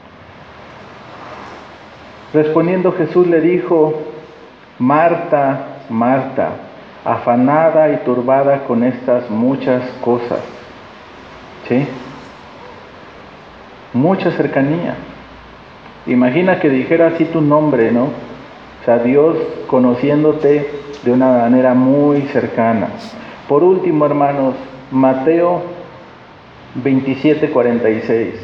S1: Respondiendo Jesús le dijo: Marta, Marta, afanada y turbada con estas muchas cosas. ¿Sí? Mucha cercanía. Imagina que dijera así tu nombre, ¿no? O sea, Dios conociéndote de una manera muy cercana. Por último, hermanos, Mateo veintisiete cuarenta y seis.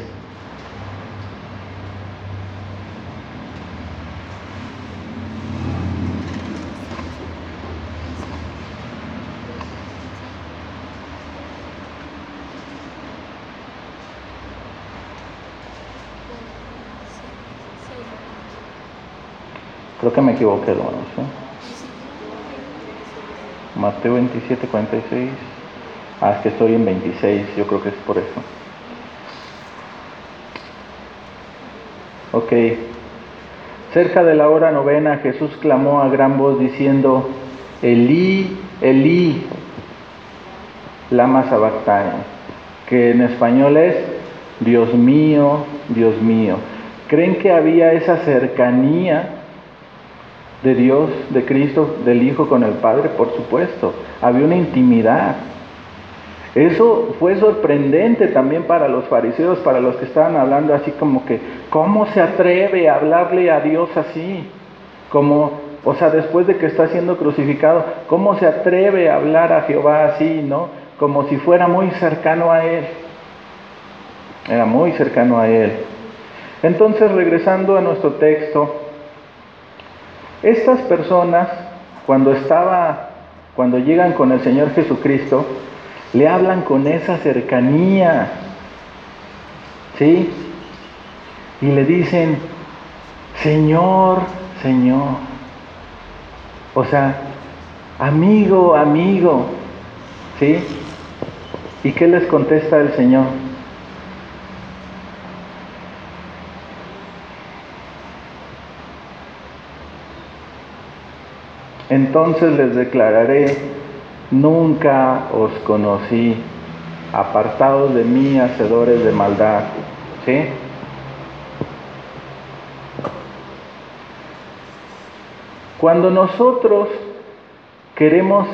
S1: Creo que me equivoqué, hermanos, ¿eh? Mateo veintisiete cuarenta y seis. Ah, es que estoy en veintiséis, yo creo que es por eso. Ok. Cerca de la hora novena, Jesús clamó a gran voz diciendo: Elí, Elí, lama sabactani, que en español es: Dios mío, Dios mío. ¿Creen que había esa cercanía de Dios, de Cristo, del Hijo con el Padre? Por supuesto, había una intimidad. Eso fue sorprendente también para los fariseos, para los que estaban hablando así como que, ¿cómo se atreve a hablarle a Dios así? Como, o sea, después de que está siendo crucificado, ¿cómo se atreve a hablar a Jehová así, no? Como si fuera muy cercano a Él. Era muy cercano a Él. Entonces, regresando a nuestro texto, estas personas, cuando estaba, cuando llegan con el Señor Jesucristo, le hablan con esa cercanía, ¿sí? Y le dicen: Señor, Señor. O sea, amigo, amigo, ¿sí? ¿Y qué les contesta el Señor? Entonces les declararé: nunca os conocí, apartados de mí, hacedores de maldad. ¿Sí? Cuando nosotros queremos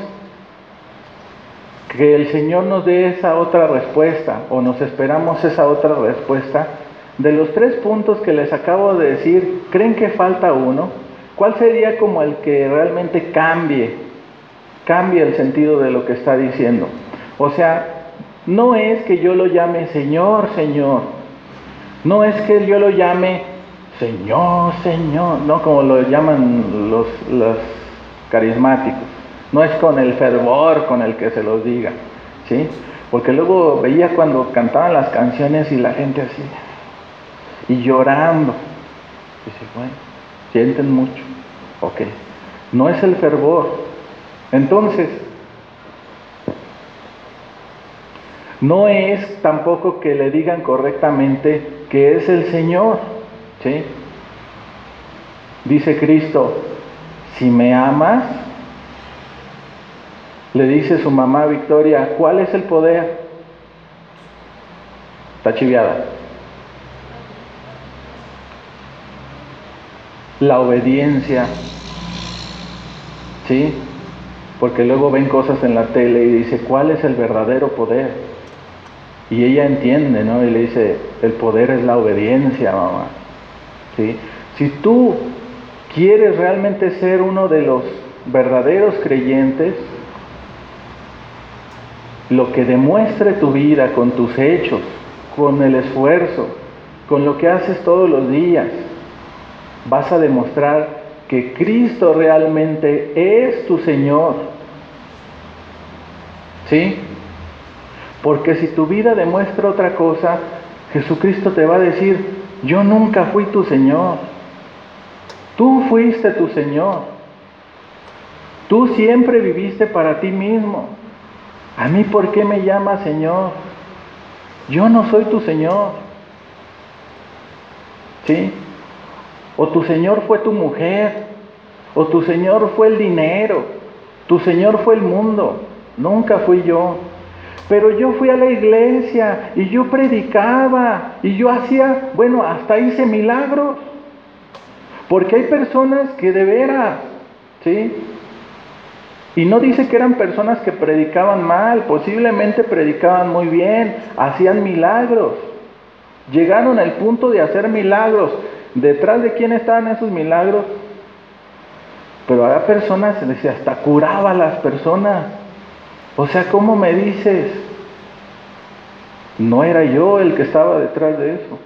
S1: que el Señor nos dé esa otra respuesta, o nos esperamos esa otra respuesta, de los tres puntos que les acabo de decir, ¿creen que falta uno? ¿Cuál sería como el que realmente cambie? Cambia el sentido de lo que está diciendo. O sea, no es que yo lo llame Señor, Señor. No es que yo lo llame Señor, Señor. No, como lo llaman los, los carismáticos. No es con el fervor con el que se los diga, ¿sí? Porque luego veía cuando cantaban las canciones y la gente así, y llorando. Dice, bueno, sienten mucho. Ok. No es el fervor. Entonces, no es tampoco que le digan correctamente que es el Señor, ¿sí? Dice Cristo: si me amas, le dice su mamá Victoria, ¿cuál es el poder? Está chiviada. La obediencia, ¿sí? Porque luego ven cosas en la tele y dice, ¿cuál es el verdadero poder? Y ella entiende, ¿no? Y le dice, el poder es la obediencia, mamá, ¿sí? Si tú quieres realmente ser uno de los verdaderos creyentes, lo que demuestre tu vida con tus hechos, con el esfuerzo, con lo que haces todos los días, vas a demostrar que Cristo realmente es tu Señor, ¿sí? Porque si tu vida demuestra otra cosa, Jesucristo te va a decir, yo nunca fui tu Señor, tú fuiste tu Señor, tú siempre viviste para ti mismo, a mí ¿por qué me llamas Señor? Yo no soy tu Señor, ¿sí? O tu Señor fue tu mujer, o tu Señor fue el dinero, tu Señor fue el mundo, nunca fui yo. Pero yo fui a la iglesia y yo predicaba y yo hacía, bueno, hasta hice milagros. Porque hay personas que de veras, ¿sí? Y no dice que eran personas que predicaban mal, posiblemente predicaban muy bien, hacían milagros. Llegaron al punto de hacer milagros. ¿Detrás de quién estaban esos milagros? Pero había personas, decía, hasta curaba a las personas. O sea, ¿cómo me dices? No era yo el que estaba detrás de eso.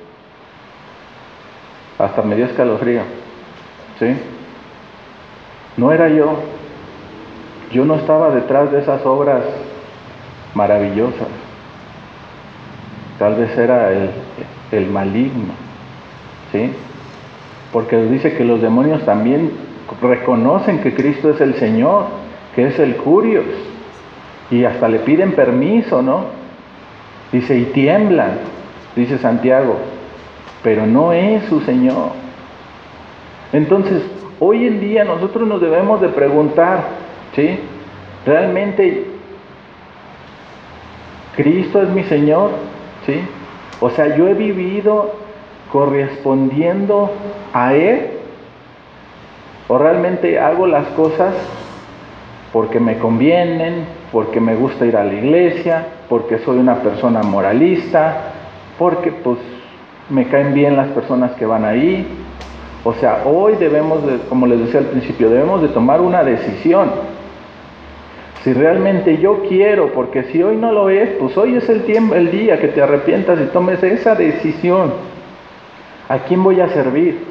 S1: Hasta me dio escalofrío. ¿Sí? No era yo. Yo no estaba detrás de esas obras maravillosas. Tal vez era el, el maligno. ¿Sí? Porque dice que los demonios también reconocen que Cristo es el Señor, que es el Curios. Y hasta le piden permiso, ¿no? Dice, y tiemblan, dice Santiago, pero no es su Señor. Entonces, hoy en día nosotros nos debemos de preguntar, ¿sí? ¿Realmente Cristo es mi Señor? ¿Sí? O sea, yo he vivido correspondiendo a Él, o realmente hago las cosas porque me convienen, porque me gusta ir a la iglesia, porque soy una persona moralista, porque pues me caen bien las personas que van ahí. O sea, hoy debemos de, como les decía al principio, debemos de tomar una decisión. Si realmente yo quiero, porque si hoy no lo es, pues hoy es el tiempo, el día que te arrepientas y tomes esa decisión. ¿A quién voy a servir?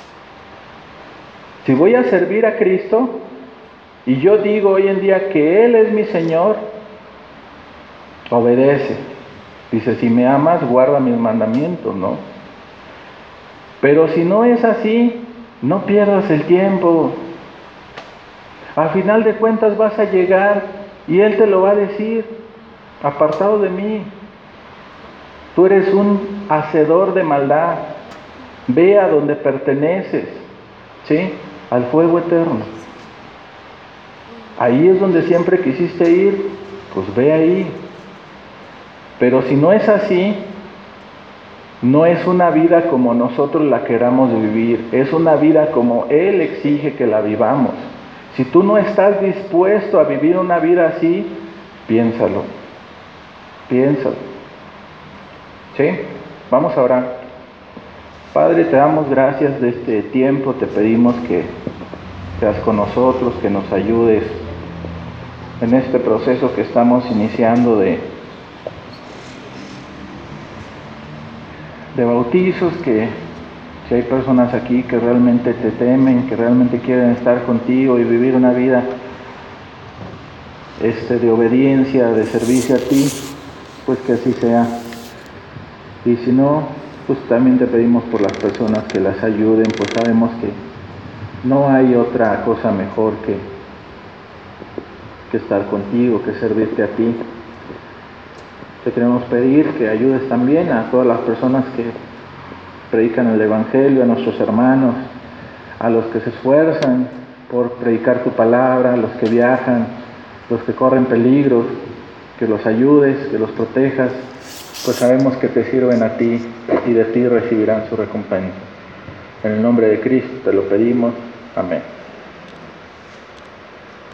S1: Si voy a servir a Cristo, y yo digo hoy en día que Él es mi Señor, obedece. Dice, si me amas, guarda mis mandamientos, ¿no? Pero si no es así, no pierdas el tiempo. Al final de cuentas vas a llegar y Él te lo va a decir, apartado de mí. Tú eres un hacedor de maldad. Ve a donde perteneces, ¿sí? Al fuego eterno. Ahí es donde siempre quisiste ir, pues ve ahí. Pero si no es así, no es una vida como nosotros la queramos vivir, es una vida como Él exige que la vivamos. Si tú no estás dispuesto a vivir una vida así, piénsalo, piénsalo. ¿Sí? Vamos a orar. Padre, te damos gracias de este tiempo, te pedimos que seas con nosotros, que nos ayudes en este proceso que estamos iniciando de, de bautizos, que si hay personas aquí que realmente te temen, que realmente quieren estar contigo y vivir una vida este, de obediencia, de servicio a ti, pues que así sea. Y si no, pues también te pedimos por las personas que las ayuden, pues sabemos que no hay otra cosa mejor que, que estar contigo, que servirte a ti. Te queremos pedir que ayudes también a todas las personas que predican el Evangelio, a nuestros hermanos, a los que se esfuerzan por predicar tu palabra, a los que viajan, los que corren peligros, que los ayudes, que los protejas, pues sabemos que te sirven a ti y de ti recibirán su recompensa. En el nombre de Cristo te lo pedimos. Amén.